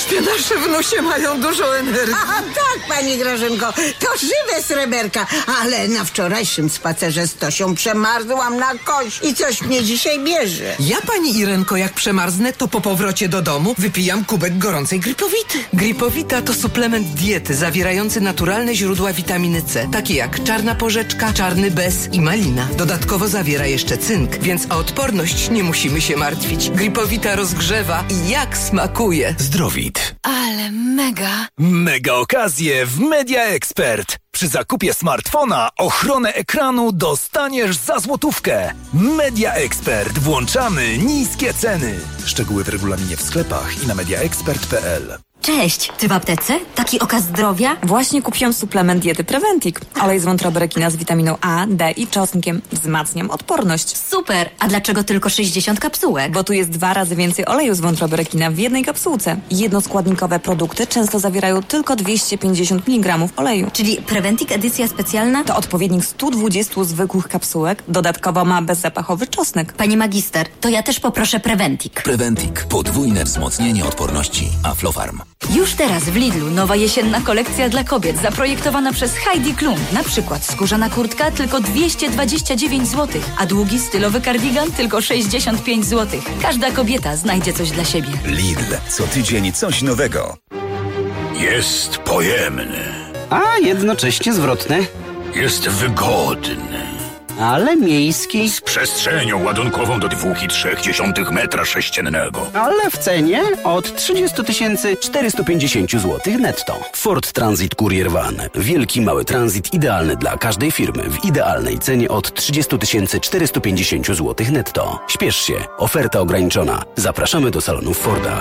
Te nasze wnusie mają dużo energii. A tak, pani Grażynko, to żywe sreberka, ale na wczorajszym spacerze z Tosią przemarzłam na kość i coś mnie dzisiaj bierze. Ja, pani Irenko, jak przemarznę, to po powrocie do domu wypijam kubek gorącej Gripowity. Gripowita to suplement diety zawierający naturalne źródła witaminy C, takie jak czarna porzeczka, czarny bez i malina. Dodatkowo zawiera jeszcze cynk, więc o odporność nie musimy się martwić. Gripowita rozgrzewa i jak smakuje. Zdrowit. Ale mega. Mega okazje w Media Expert. Przy zakupie smartfona ochronę ekranu dostaniesz za złotówkę. Media Expert. Włączamy niskie ceny. Szczegóły w regulaminie w sklepach i na mediaexpert.pl. Cześć, ty w aptece? Taki okaz zdrowia? Właśnie kupiłam suplement diety Preventik. Olej z wątroberekina z witaminą A, D i czosnkiem. Wzmacniam odporność. Super, a dlaczego tylko 60 kapsułek? Bo tu jest 2 razy więcej oleju z wątroberekina w jednej kapsułce. Jednoskładnikowe produkty często zawierają tylko 250 mg oleju. Czyli Preventik edycja specjalna? To odpowiednik 120 zwykłych kapsułek. Dodatkowo ma bezzapachowy czosnek. Pani magister, to ja też poproszę Preventik. Preventik. Podwójne wzmocnienie odporności. Aflofarm. Już teraz w Lidlu nowa jesienna kolekcja dla kobiet zaprojektowana przez Heidi Klum. Na przykład skórzana kurtka tylko 229 zł, a długi stylowy kardigan tylko 65 zł. Każda kobieta znajdzie coś dla siebie. Lidl. Co tydzień coś nowego. Jest pojemny. A jednocześnie zwrotny. Jest wygodny. Ale miejski. Z przestrzenią ładunkową do 2,3 metra sześciennego. Ale w cenie od 30 450 zł netto. Ford Transit Courier Van. Wielki, mały transit idealny dla każdej firmy w idealnej cenie od 30 450 zł netto. Śpiesz się. Oferta ograniczona. Zapraszamy do salonów Forda.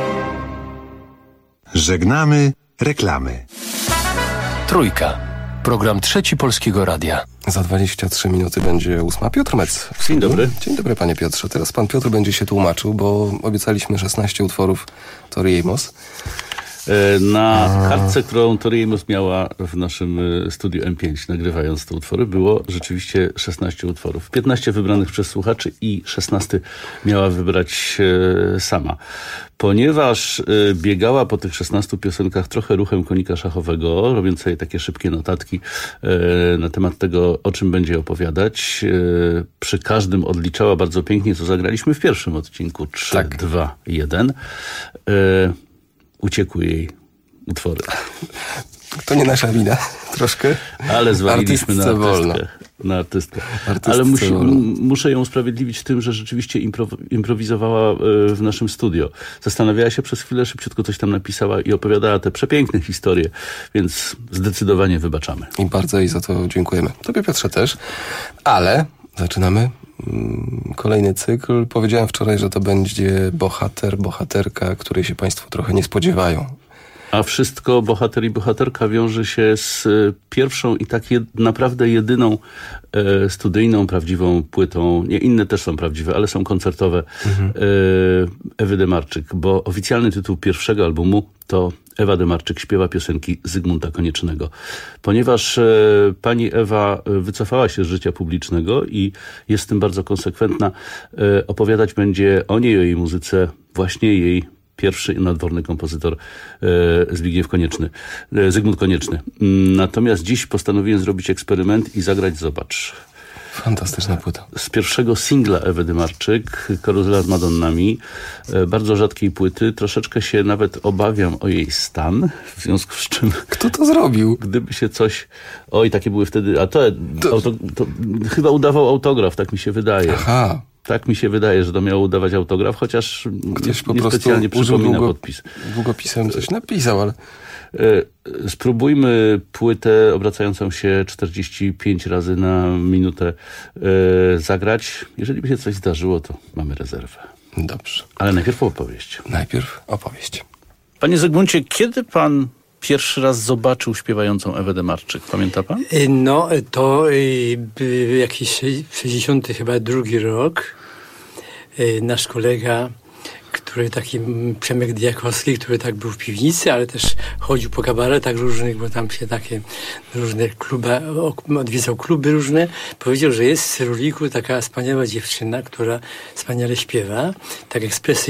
Żegnamy reklamy. Trójka. Program Trzeci Polskiego Radia. Za 23 minuty będzie 8. Piotr Mec. Dzień dobry. Dzień dobry, panie Piotrze. Teraz pan Piotr będzie się tłumaczył, bo obiecaliśmy 16 utworów Tori Amos. Na kartce, którą Tori Amos miała w naszym studiu M5, nagrywając te utwory, było rzeczywiście 16 utworów. 15 wybranych przez słuchaczy i 16 miała wybrać sama. Ponieważ biegała po tych 16 piosenkach trochę ruchem konika szachowego, robiąc sobie takie szybkie notatki na temat tego, o czym będzie opowiadać, przy każdym odliczała bardzo pięknie, co zagraliśmy w pierwszym odcinku. 3, 2, 1. Uciekły jej utwory. To nie nasza wina, troszkę. Ale zwaliliśmy na artystkę. Ale muszę ją usprawiedliwić tym, że rzeczywiście improwizowała w naszym studio. Zastanawiała się przez chwilę, szybciutko coś tam napisała i opowiadała te przepiękne historie, więc zdecydowanie wybaczamy. I bardzo jej za to dziękujemy. Tobie, Piotrze, też. Ale zaczynamy kolejny cykl. Powiedziałem wczoraj, że to będzie bohaterka, której się państwo trochę nie spodziewają. A wszystko bohater i bohaterka wiąże się z pierwszą i tak naprawdę jedyną studyjną, prawdziwą płytą. Nie, inne też są prawdziwe, ale są koncertowe. Ewy Demarczyk, bo oficjalny tytuł pierwszego albumu to Ewa Demarczyk śpiewa piosenki Zygmunta Koniecznego. Ponieważ pani Ewa wycofała się z życia publicznego i jest w tym bardzo konsekwentna, opowiadać będzie o niej, o jej muzyce właśnie jej pierwszy nadworny kompozytor Zygmunt Konieczny. Natomiast dziś postanowiłem zrobić eksperyment i zagrać Zobacz. Fantastyczna płyta. Z pierwszego singla Ewy Demarczyk, Karuzela z Madonnami, bardzo rzadkiej płyty. Troszeczkę się nawet obawiam o jej stan, w związku z czym... Kto to zrobił? Gdyby się coś... Oj, takie były wtedy... A to chyba udawał autograf, tak mi się wydaje. Aha. Tak mi się wydaje, że to miało udawać autograf, chociaż ktoś po niespecjalnie przypomina podpis. Długopisem coś napisał, ale... Spróbujmy płytę obracającą się 45 razy na minutę zagrać. Jeżeli by się coś zdarzyło, to mamy rezerwę. Dobrze. Ale najpierw opowieść. Najpierw opowieść. Panie Zygmuncie, kiedy pan pierwszy raz zobaczył śpiewającą Ewę Demarczyk? Pamięta pan? No, to jakiś 62 chyba drugi rok. Nasz kolega, który taki Przemek Diakowski, który tak był w piwnicy, ale też chodził po kabaretach różnych, bo tam się takie różne kluby, odwiedzał kluby różne, powiedział, że jest w Cyruliku taka wspaniała dziewczyna, która wspaniale śpiewa, tak ekspresyjnie.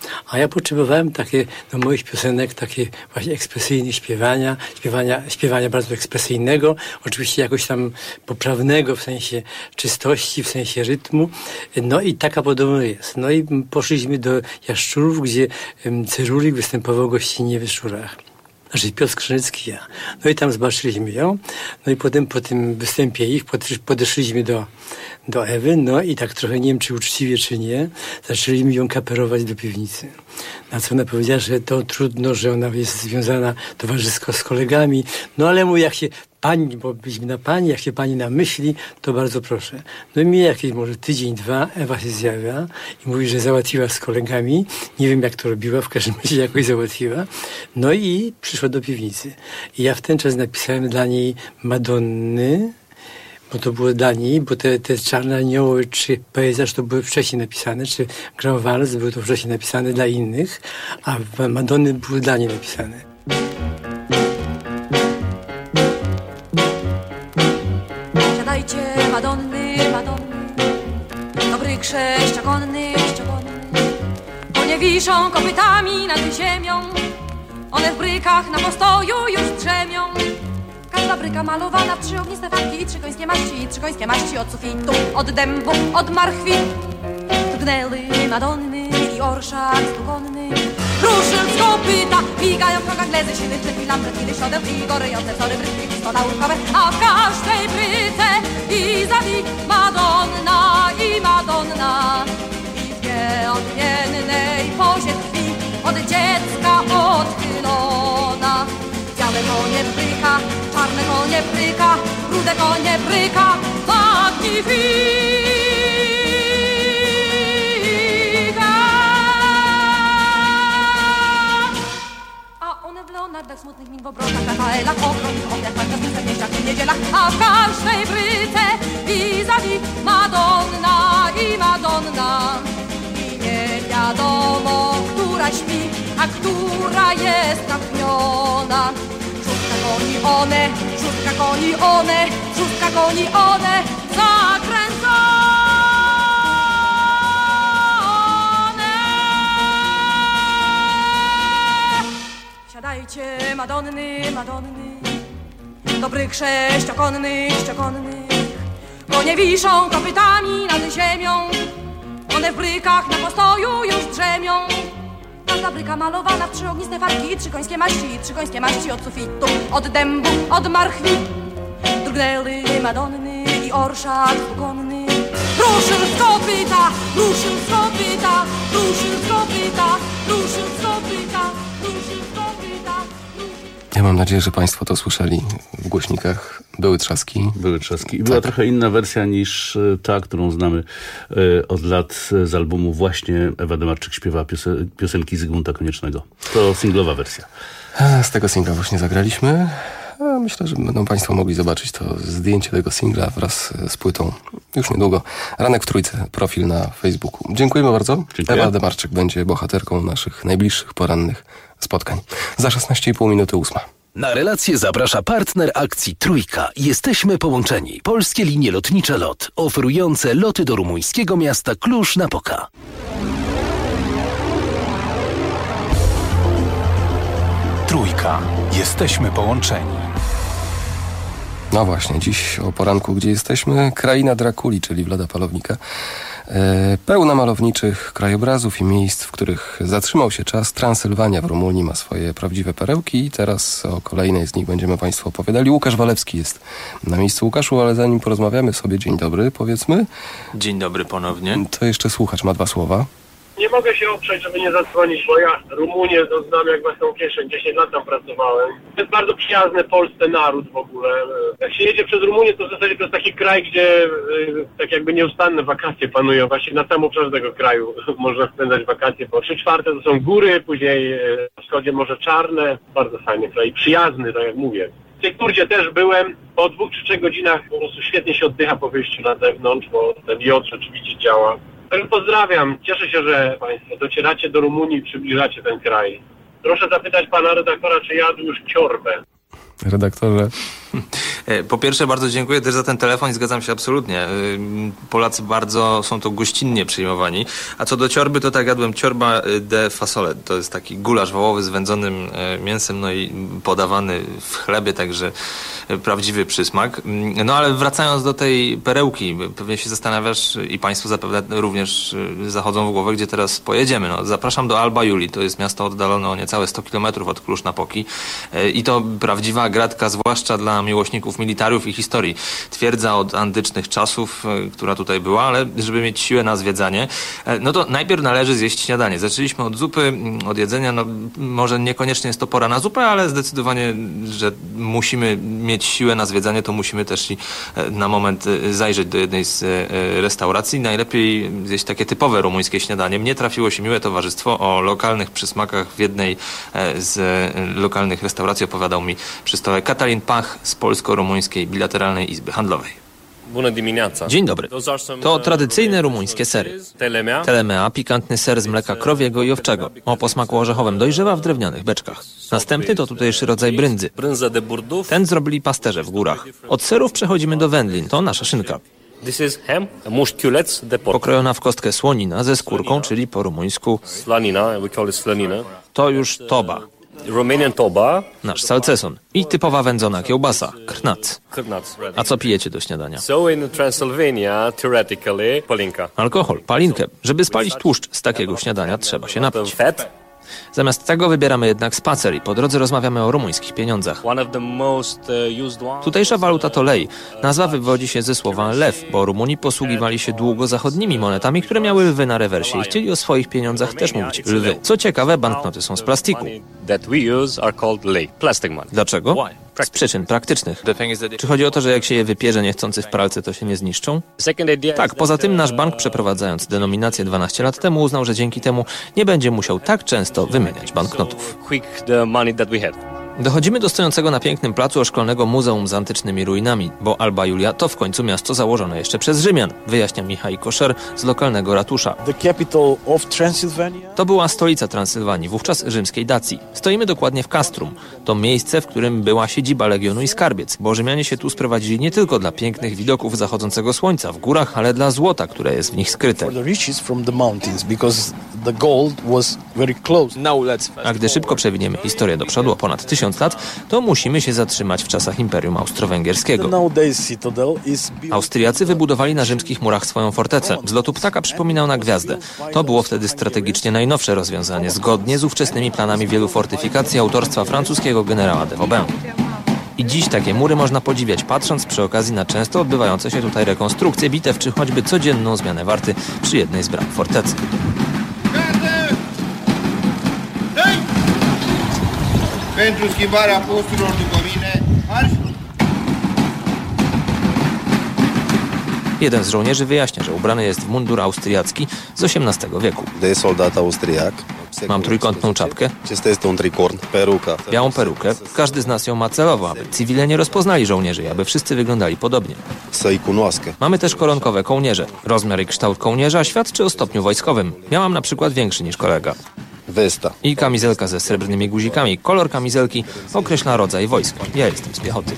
A ja potrzebowałem takie do moich piosenek, takie właśnie ekspresyjne śpiewania bardzo ekspresyjnego, oczywiście jakoś tam poprawnego w sensie czystości, w sensie rytmu. No i taka podobno jest. No i poszliśmy do Jaszczurów, gdzie Cyrulik występował gościnnie w Jaszczurach. Znaczy Piotr Skrzynecki, ja. No i tam zobaczyliśmy ją. No i potem po tym występie ich podeszliśmy do Ewy, no i tak trochę nie wiem, czy uczciwie, czy nie, zaczęliśmy ją kaperować do piwnicy. Na co ona powiedziała, że to trudno, że ona jest związana towarzysko z kolegami. No ale mu jak się pani, bo byliśmy na pani, jak się pani namyśli, to bardzo proszę. No i mi jakieś może tydzień, dwa, Ewa się zjawia i mówi, że załatwiła z kolegami. Nie wiem, jak to robiła, w każdym razie jakoś załatwiła. No i przyszła do piwnicy. I ja w ten czas napisałem dla niej Madonny, bo to było dla niej, bo te Czarne Anioły czy Pejzaż to były wcześniej napisane, czy Grand Vals były to wcześniej napisane dla innych, a Madonny były dla niej napisane. Siadajcie, Madonny, dobry sześciokonny, konie wiszą kopytami nad ziemią, one w brykach na postoju już drzemią. Każda bryka malowana w 3 ogniste farbki, 3 końskie maści od sufitu, od dębu, od marchwi. Drgnęły Madonny i orszak stukonny. Ruszył z kopyta, migają proga glezy, siny, czepki, lampretki, siodeł i gorejące wzory, brytki, pistola a w każdej bryce vis-a-vis Madonna i Madonna. I w nieodmiennej pozie tkwi od dziecka odchylona. Białe konie bryka, czarne konie bryka, rude konie bryka, magnifica. A one w leonardach smutnych min, w obrotach, Rafaelach, ogromnych ofiarach, w mieściach i niedzielach, a w każdej bryce vis-a-vis Madonna i Madonna. I nie wiadomo, która śpi, a która jest napniona. Szóstka koni one, szóstka koni one, zakręcone. Siadajcie, Madonny, dobrych sześciokonnych, konie wiszą kopytami nad ziemią, one w brykach na postoju już drzemią. Każda bryka malowana w 3 ogniste farbki, 3 końskie maści od sufitu, od dębu, od marchwi. Drgnęły Madonny i orszak konny. Ruszył z kopyta, ruszył z kopyta, ruszył z kopyta, ruszył z kopyta, ruszył z kopyta. Ja mam nadzieję, że Państwo to słyszeli w głośnikach. Były trzaski. I była trochę inna wersja niż ta, którą znamy od lat z albumu właśnie Ewa Demarczyk śpiewa piosenki Zygmunta Koniecznego. To singlowa wersja. Z tego singla właśnie zagraliśmy. Myślę, że będą Państwo mogli zobaczyć to zdjęcie tego singla wraz z płytą już niedługo. Ranek w Trójce, profil na Facebooku. Dziękujemy bardzo. Dziękuję. Ewa Demarczyk będzie bohaterką naszych najbliższych porannych spotkań. Za 16,5 minuty 8. Na relację zaprasza partner akcji Trójka. Jesteśmy połączeni. Polskie linie lotnicze LOT, oferujące loty do rumuńskiego miasta Cluj-Napoca. Trójka. Jesteśmy połączeni. No właśnie, dziś o poranku, gdzie jesteśmy? Kraina Drakuli, czyli Vlada Palownika. Pełna malowniczych krajobrazów i miejsc, w których zatrzymał się czas. Transylwania w Rumunii ma swoje prawdziwe perełki i teraz o kolejnej z nich będziemy Państwu opowiadali. Łukasz Walewski jest na miejscu. Łukaszu, ale zanim porozmawiamy sobie, dzień dobry, powiedzmy. Dzień dobry ponownie. To jeszcze słuchacz ma 2 słowa. Nie mogę się oprzeć, żeby nie zadzwonić, bo ja Rumunię to znam jak własną kieszeń, 10 lat tam pracowałem. To jest bardzo przyjazny Polsce naród w ogóle. Jak się jedzie przez Rumunię, to w zasadzie to jest taki kraj, gdzie tak jakby nieustanne wakacje panują. Właśnie na całym obszarze tego kraju można spędzać wakacje, bo 3/4 to są góry, później na wschodzie Morze Czarne. Bardzo fajny kraj, przyjazny, tak jak mówię. W tej Turdzie też byłem. Po 2 czy 3 godzinach po prostu świetnie się oddycha po wyjściu na zewnątrz, bo ten jod rzeczywiście działa. Także pozdrawiam. Cieszę się, że Państwo docieracie do Rumunii i przybliżacie ten kraj. Proszę zapytać pana redaktora, czy jadł już ciorbę. Redaktorze. Po pierwsze bardzo dziękuję też za ten telefon i zgadzam się absolutnie. Polacy bardzo są to gościnnie przyjmowani. A co do ciorby, to tak jadłem ciorba de fasole. To jest taki gulasz wołowy z wędzonym mięsem, no i podawany w chlebie, także prawdziwy przysmak. No ale wracając do tej perełki, pewnie się zastanawiasz i Państwo zapewne również zachodzą w głowę, gdzie teraz pojedziemy. No, zapraszam do Alba Iuli. To jest miasto oddalone o niecałe 100 km od Cluj-Napoki i to prawdziwa gratka, zwłaszcza dla miłośników militariów i historii. Twierdza od antycznych czasów, która tutaj była, ale żeby mieć siłę na zwiedzanie, no to najpierw należy zjeść śniadanie. Zaczęliśmy od zupy, od jedzenia, no może niekoniecznie jest to pora na zupę, ale zdecydowanie, że musimy mieć siłę na zwiedzanie, to musimy też i na moment zajrzeć do jednej z restauracji. Najlepiej zjeść takie typowe rumuńskie śniadanie. Mnie trafiło się miłe towarzystwo. O lokalnych przysmakach w jednej z lokalnych restauracji opowiadał mi przy stole Katalin Pach z Polsko-Rumuńskiej Bilateralnej Izby Handlowej. Dzień dobry. To tradycyjne rumuńskie sery. Telemea, pikantny ser z mleka krowiego i owczego. O posmaku orzechowym dojrzewa w drewnianych beczkach. Następny to tutejszy rodzaj brędzy. Ten zrobili pasterze w górach. Od serów przechodzimy do wędlin. To nasza szynka. Pokrojona w kostkę słonina ze skórką, czyli po rumuńsku to już toba. Nasz salceson i typowa wędzona kiełbasa, krnac. A co pijecie do śniadania? Alkohol, palinkę. Żeby spalić tłuszcz z takiego śniadania, trzeba się napić. Zamiast tego wybieramy jednak spacer i po drodze rozmawiamy o rumuńskich pieniądzach. Tutejsza waluta to lei. Nazwa wywodzi się ze słowa lew, bo Rumuni posługiwali się długo zachodnimi monetami, które miały lwy na rewersie i chcieli o swoich pieniądzach też mówić lwy. Co ciekawe, banknoty są z plastiku. Dlaczego? Z przyczyn praktycznych. Czy chodzi o to, że jak się je wypierze niechcący w pralce, to się nie zniszczą? Tak, poza tym nasz bank, przeprowadzając denominację 12 lat temu, uznał, że dzięki temu nie będzie musiał tak często wymieniać banknotów. Dochodzimy do stojącego na pięknym placu oszkolnego muzeum z antycznymi ruinami, bo Alba Iulia to w końcu miasto założone jeszcze przez Rzymian, wyjaśnia Michał Koszer z lokalnego ratusza. To była stolica Transylwanii, wówczas rzymskiej Dacji. Stoimy dokładnie w Castrum. To miejsce, w którym była siedziba Legionu i Skarbiec, bo Rzymianie się tu sprowadzili nie tylko dla pięknych widoków zachodzącego słońca w górach, ale dla złota, które jest w nich skryte. A gdy szybko przewiniemy historię do przodu o ponad 1000 lat, to musimy się zatrzymać w czasach Imperium Austro-Węgierskiego. Austriacy wybudowali na rzymskich murach swoją fortecę. Z lotu ptaka przypominał na gwiazdę. To było wtedy strategicznie najnowsze rozwiązanie, zgodnie z ówczesnymi planami wielu fortyfikacji autorstwa francuskiego generała de Vauban. I dziś takie mury można podziwiać, patrząc przy okazji na często odbywające się tutaj rekonstrukcje bitew, czy choćby codzienną zmianę warty przy jednej z bram fortecy. Pentru schimbarea posturilor după mine, marș! Jeden z żołnierzy wyjaśnia, że ubrany jest w mundur austriacki z XVIII wieku. Mam trójkątną czapkę, białą perukę. Każdy z nas ją ma celowo, aby cywile nie rozpoznali żołnierzy, aby wszyscy wyglądali podobnie. Mamy też koronkowe kołnierze. Rozmiar i kształt kołnierza świadczy o stopniu wojskowym. Miałam na przykład większy niż kolega. I kamizelka ze srebrnymi guzikami. Kolor kamizelki określa rodzaj wojska. Ja jestem z piechoty.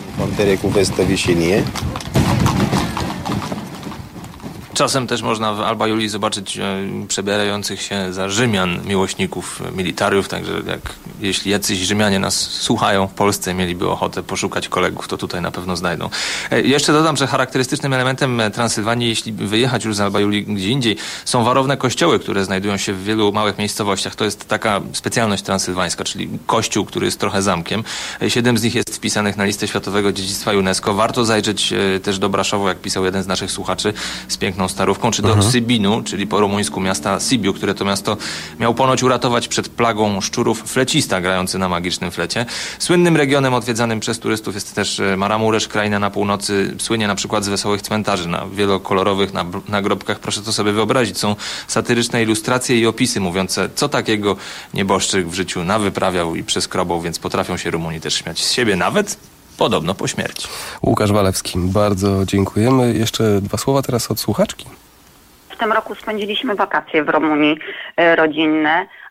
Czasem też można w Alba Iuli zobaczyć przebierających się za Rzymian miłośników militariów, także jeśli jacyś Rzymianie nas słuchają w Polsce, mieliby ochotę poszukać kolegów, to tutaj na pewno znajdą. Jeszcze dodam, że charakterystycznym elementem Transylwanii, jeśli wyjechać już z Alba Iuli gdzie indziej, są warowne kościoły, które znajdują się w wielu małych miejscowościach. To jest taka specjalność transylwańska, czyli kościół, który jest trochę zamkiem. 7 z nich jest wpisanych na listę Światowego Dziedzictwa UNESCO. Warto zajrzeć też do Braszowo, jak pisał jeden z naszych słuchaczy, z piękną starówką, czy do Sybinu, czyli po rumuńsku miasta Sibiu, które to miasto miał ponoć uratować przed plagą szczurów flecista grający na magicznym flecie. Słynnym regionem odwiedzanym przez turystów jest też Maramuresz, kraina na północy. Słynie na przykład z wesołych cmentarzy. Na wielokolorowych nagrobkach, proszę to sobie wyobrazić, są satyryczne ilustracje i opisy mówiące, co takiego nieboszczyk w życiu nawyprawiał i przeskrobał, więc potrafią się Rumuni też śmiać z siebie, nawet podobno po śmierci. Łukasz Walewski, bardzo dziękujemy. Jeszcze 2 słowa teraz od słuchaczki. W tym roku spędziliśmy wakacje w Rumunii rodzinne,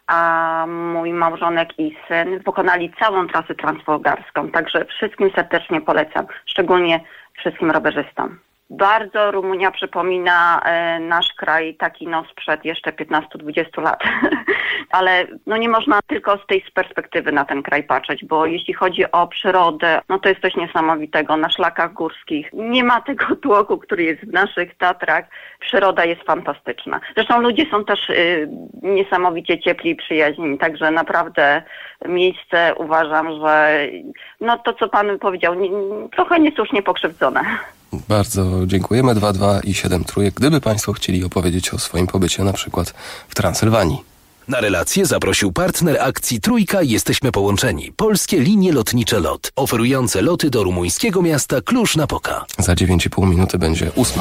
a mój małżonek i syn pokonali całą trasę transfolgarską. Także wszystkim serdecznie polecam, szczególnie wszystkim rowerzystom. Bardzo Rumunia przypomina nasz kraj taki sprzed jeszcze 15-20 lat. Ale nie można tylko z tej perspektywy na ten kraj patrzeć, bo jeśli chodzi o przyrodę, to jest coś niesamowitego. Na szlakach górskich nie ma tego tłoku, który jest w naszych Tatrach. Przyroda jest fantastyczna. Zresztą ludzie są też niesamowicie ciepli i przyjaźni, także naprawdę miejsce uważam, że to co pan powiedział, trochę niesłusznie pokrzywdzone. Bardzo dziękujemy. 22 i 7 trójek. Gdyby Państwo chcieli opowiedzieć o swoim pobycie na przykład w Transylwanii. Na relację zaprosił partner akcji Trójka Jesteśmy Połączeni. Polskie linie lotnicze LOT, oferujące loty do rumuńskiego miasta Cluj-Napoca. Za 9,5 minuty będzie 8.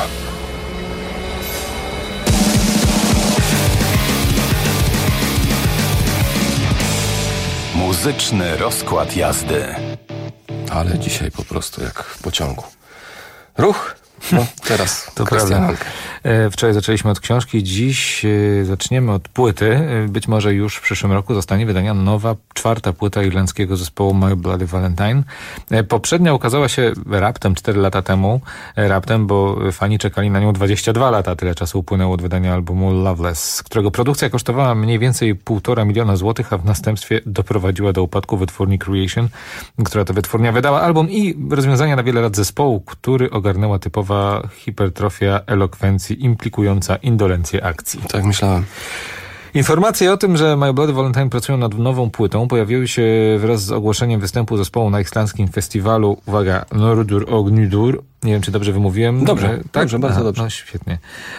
Muzyczny rozkład jazdy. Ale dzisiaj po prostu jak w pociągu. Ruch. Teraz to prawda. Wczoraj zaczęliśmy od książki, dziś zaczniemy od płyty. Być może już w przyszłym roku zostanie wydana nowa, 4. płyta irlandzkiego zespołu My Bloody Valentine. Poprzednia ukazała się raptem 4 lata temu. Raptem, bo fani czekali na nią 22 lata. Tyle czasu upłynęło od wydania albumu Loveless, którego produkcja kosztowała mniej więcej 1,5 miliona złotych, a w następstwie doprowadziła do upadku wytwórni Creation, która to wytwórnia wydała album i rozwiązania na wiele lat zespołu, który ogarnęła typowa hipertrofia elokwencji implikująca indolencję akcji. Tak myślałem. Informacje o tym, że My Bloody Valentine pracują nad nową płytą, pojawiły się wraz z ogłoszeniem występu zespołu na islandzkim festiwalu, uwaga, Nordur Ognudur. Nie wiem, czy dobrze wymówiłem. Dobrze, tak? dobrze, bardzo dobrze. Świetnie.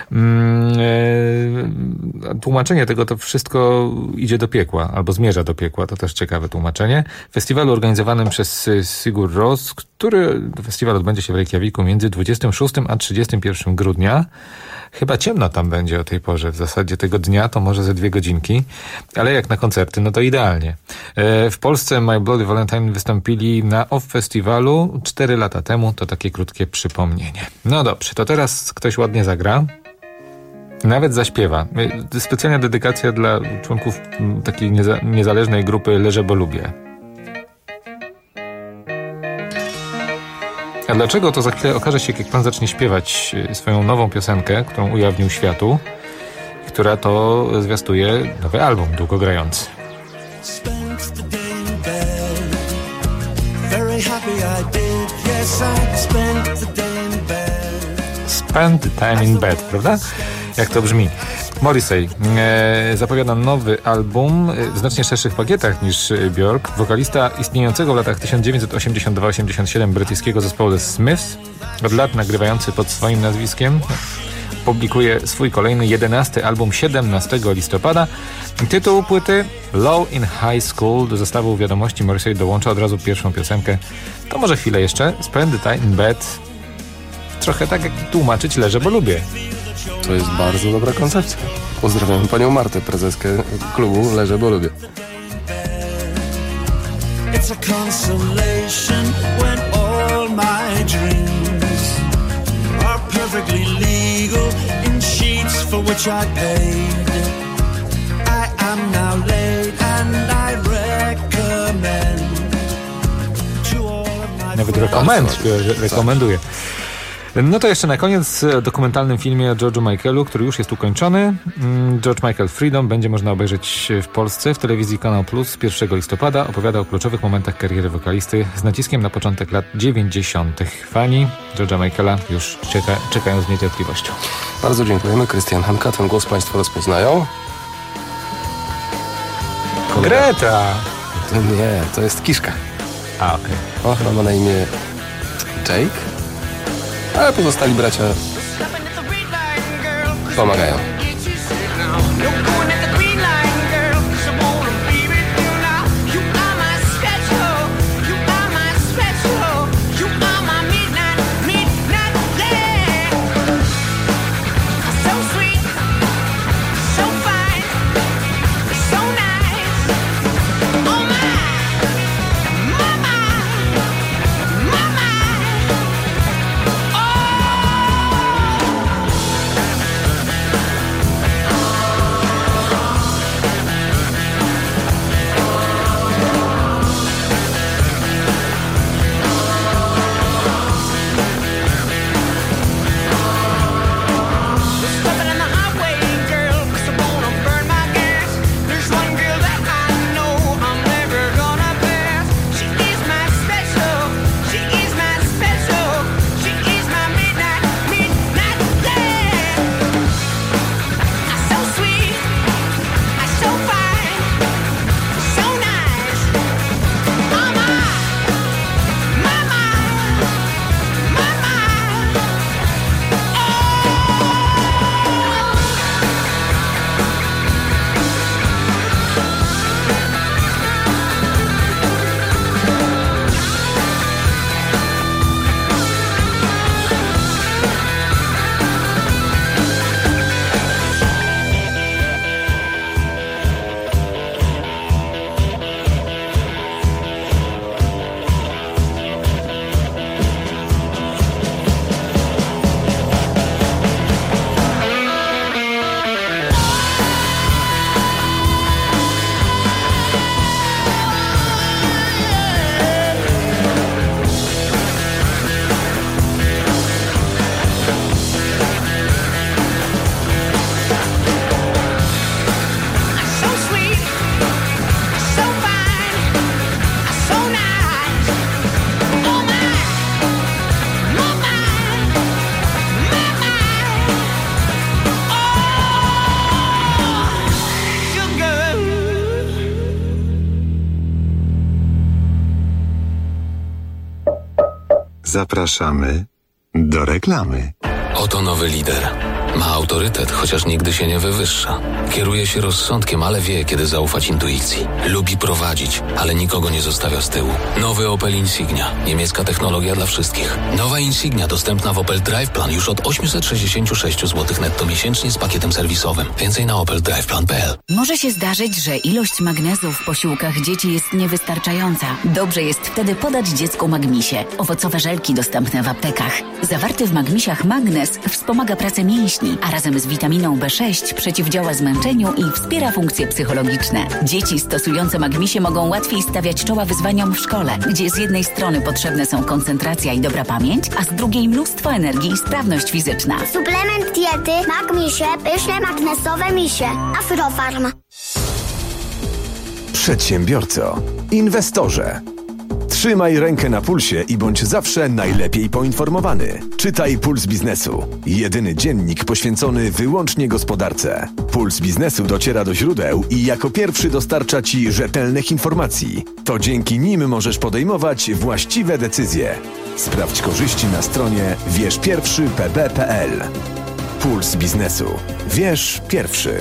Tłumaczenie tego to wszystko idzie do piekła, albo zmierza do piekła. To też ciekawe tłumaczenie. Festiwalu organizowanym przez Sigur Rós, który festiwal odbędzie się w Reykjaviku między 26 a 31 grudnia. Chyba ciemno tam będzie o tej porze. W zasadzie tego dnia to może ze 2 godzinki, ale jak na koncerty, to idealnie. W Polsce My Bloody Valentine wystąpili na OFF Festiwalu 4 lata temu. To takie krótkie przypomnienie. No dobrze, to teraz ktoś ładnie zagra. Nawet zaśpiewa. Specjalna dedykacja dla członków takiej niezależnej grupy Leżę, bo lubię. A dlaczego, to za chwilę okaże się, jak pan zacznie śpiewać swoją nową piosenkę, którą ujawnił światu, która to zwiastuje nowy album długogrający. Spend time in bed, prawda? Jak to brzmi? Morrissey zapowiada nowy album w znacznie szerszych pakietach niż Björk. Wokalista istniejącego w latach 1982-87 brytyjskiego zespołu The Smiths, od lat nagrywający pod swoim nazwiskiem, publikuje swój kolejny 11. album 17 listopada. Tytuł płyty Low in High School. Do zestawu wiadomości Morrissey dołącza od razu pierwszą piosenkę. To może chwilę jeszcze. Spend the time in bed. Trochę tak jak tłumaczyć Leżę, bo lubię. To jest bardzo dobra koncepcja. Pozdrawiam panią Martę, prezeskę klubu Leżę, bo lubię. It's a consolation when all my dreams are perfectly legal in sheets for which I paid. I am now late and I recommend to all of my nawet rekomenduję. No to jeszcze na koniec o dokumentalnym filmie o George'u Michaelu, który już jest ukończony. George Michael Freedom będzie można obejrzeć w Polsce w telewizji Kanał Plus 1 listopada. Opowiada o kluczowych momentach kariery wokalisty z naciskiem na początek lat 90. Fani George'a Michaela już czekają z niecierpliwością. Bardzo dziękujemy. Krystian Hanka, ten głos Państwo rozpoznają. Greta! To nie, to jest Kiszka. A, okej. O, chyba ma na imię Jake? Ale pozostali bracia pomagają. Zapraszamy do reklamy. Oto nowy lider. Ma autorytet, chociaż nigdy się nie wywyższa. Kieruje się rozsądkiem, ale wie, kiedy zaufać intuicji. Lubi prowadzić, ale nikogo nie zostawia z tyłu. Nowy Opel Insignia. Niemiecka technologia dla wszystkich. Nowa Insignia dostępna w Opel Drive Plan już od 866 zł netto miesięcznie z pakietem serwisowym. Więcej na opeldriveplan.pl. Może się zdarzyć, że ilość magnezu w posiłkach dzieci jest niewystarczająca. Dobrze jest wtedy podać dziecku Magmisie. Owocowe żelki dostępne w aptekach. Zawarty w Magmisiach magnez wspomaga pracę mięśni, a razem z witaminą B6 przeciwdziała zmęczeniu i wspiera funkcje psychologiczne. Dzieci stosujące Magmisie mogą łatwiej stawiać czoła wyzwaniom w szkole, gdzie z jednej strony potrzebne są koncentracja i dobra pamięć, a z drugiej mnóstwo energii i sprawność fizyczna. Suplement diety Magmisie, pyszne magnesowe misie. Afrofarm. Przedsiębiorco, inwestorze. Trzymaj rękę na pulsie i bądź zawsze najlepiej poinformowany. Czytaj Puls Biznesu. Jedyny dziennik poświęcony wyłącznie gospodarce. Puls Biznesu dociera do źródeł i jako pierwszy dostarcza Ci rzetelnych informacji. To dzięki nim możesz podejmować właściwe decyzje. Sprawdź korzyści na stronie wierzpierwszypb.pl. Puls Biznesu. Wierz pierwszy.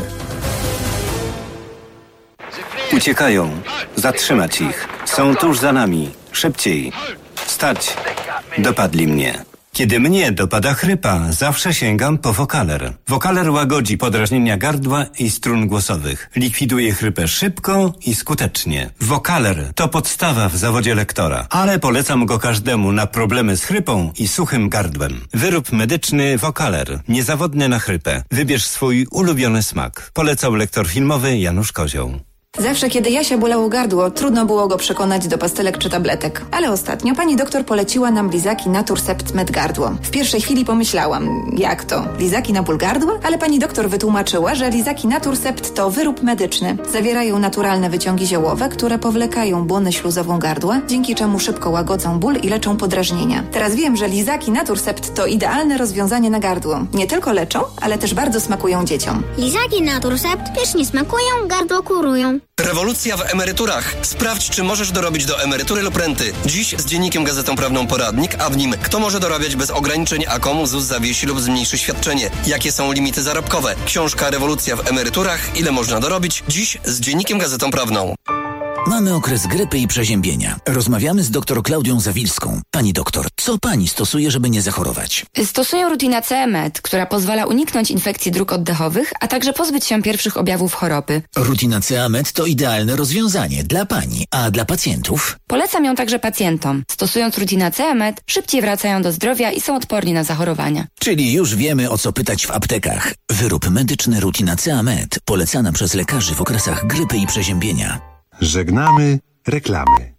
Uciekają. Zatrzymać ich. Są tuż za nami. Szybciej. Stać. Dopadli mnie. Kiedy mnie dopada chrypa, zawsze sięgam po Vocaler. Vocaler łagodzi podrażnienia gardła i strun głosowych. Likwiduje chrypę szybko i skutecznie. Vocaler to podstawa w zawodzie lektora, ale polecam go każdemu na problemy z chrypą i suchym gardłem. Wyrób medyczny Vocaler. Niezawodny na chrypę. Wybierz swój ulubiony smak. Polecał lektor filmowy Janusz Kozioł. Zawsze, kiedy Jasia bolało gardło, trudno było go przekonać do pastelek czy tabletek. Ale ostatnio pani doktor poleciła nam lizaki Naturcept Med Gardło. W pierwszej chwili pomyślałam, jak to? Lizaki na ból gardła? Ale pani doktor wytłumaczyła, że lizaki Naturcept to wyrób medyczny. Zawierają naturalne wyciągi ziołowe, które powlekają błonę śluzową gardła, dzięki czemu szybko łagodzą ból i leczą podrażnienia. Teraz wiem, że lizaki Naturcept to idealne rozwiązanie na gardło. Nie tylko leczą, ale też bardzo smakują dzieciom. Lizaki Naturcept pysznie smakują, gardło kurują. Rewolucja w emeryturach. Sprawdź, czy możesz dorobić do emerytury lub renty. Dziś z Dziennikiem Gazetą Prawną poradnik, a w nim kto może dorabiać bez ograniczeń, a komu ZUS zawiesi lub zmniejszy świadczenie. Jakie są limity zarobkowe. Książka Rewolucja w emeryturach. Ile można dorobić? Dziś z Dziennikiem Gazetą Prawną. Mamy okres grypy i przeziębienia. Rozmawiamy z dr Klaudią Zawilską. Pani doktor, co pani stosuje, żeby nie zachorować? Stosuję Rutinacea Med, która pozwala uniknąć infekcji dróg oddechowych, a także pozbyć się pierwszych objawów choroby. Rutinacea Med to idealne rozwiązanie dla pani, a dla pacjentów? Polecam ją także pacjentom. Stosując Rutinacea Med, szybciej wracają do zdrowia i są odporni na zachorowania. Czyli już wiemy, o co pytać w aptekach. Wyrób medyczny Rutinacea Med, polecana przez lekarzy w okresach grypy i przeziębienia. Żegnamy reklamy.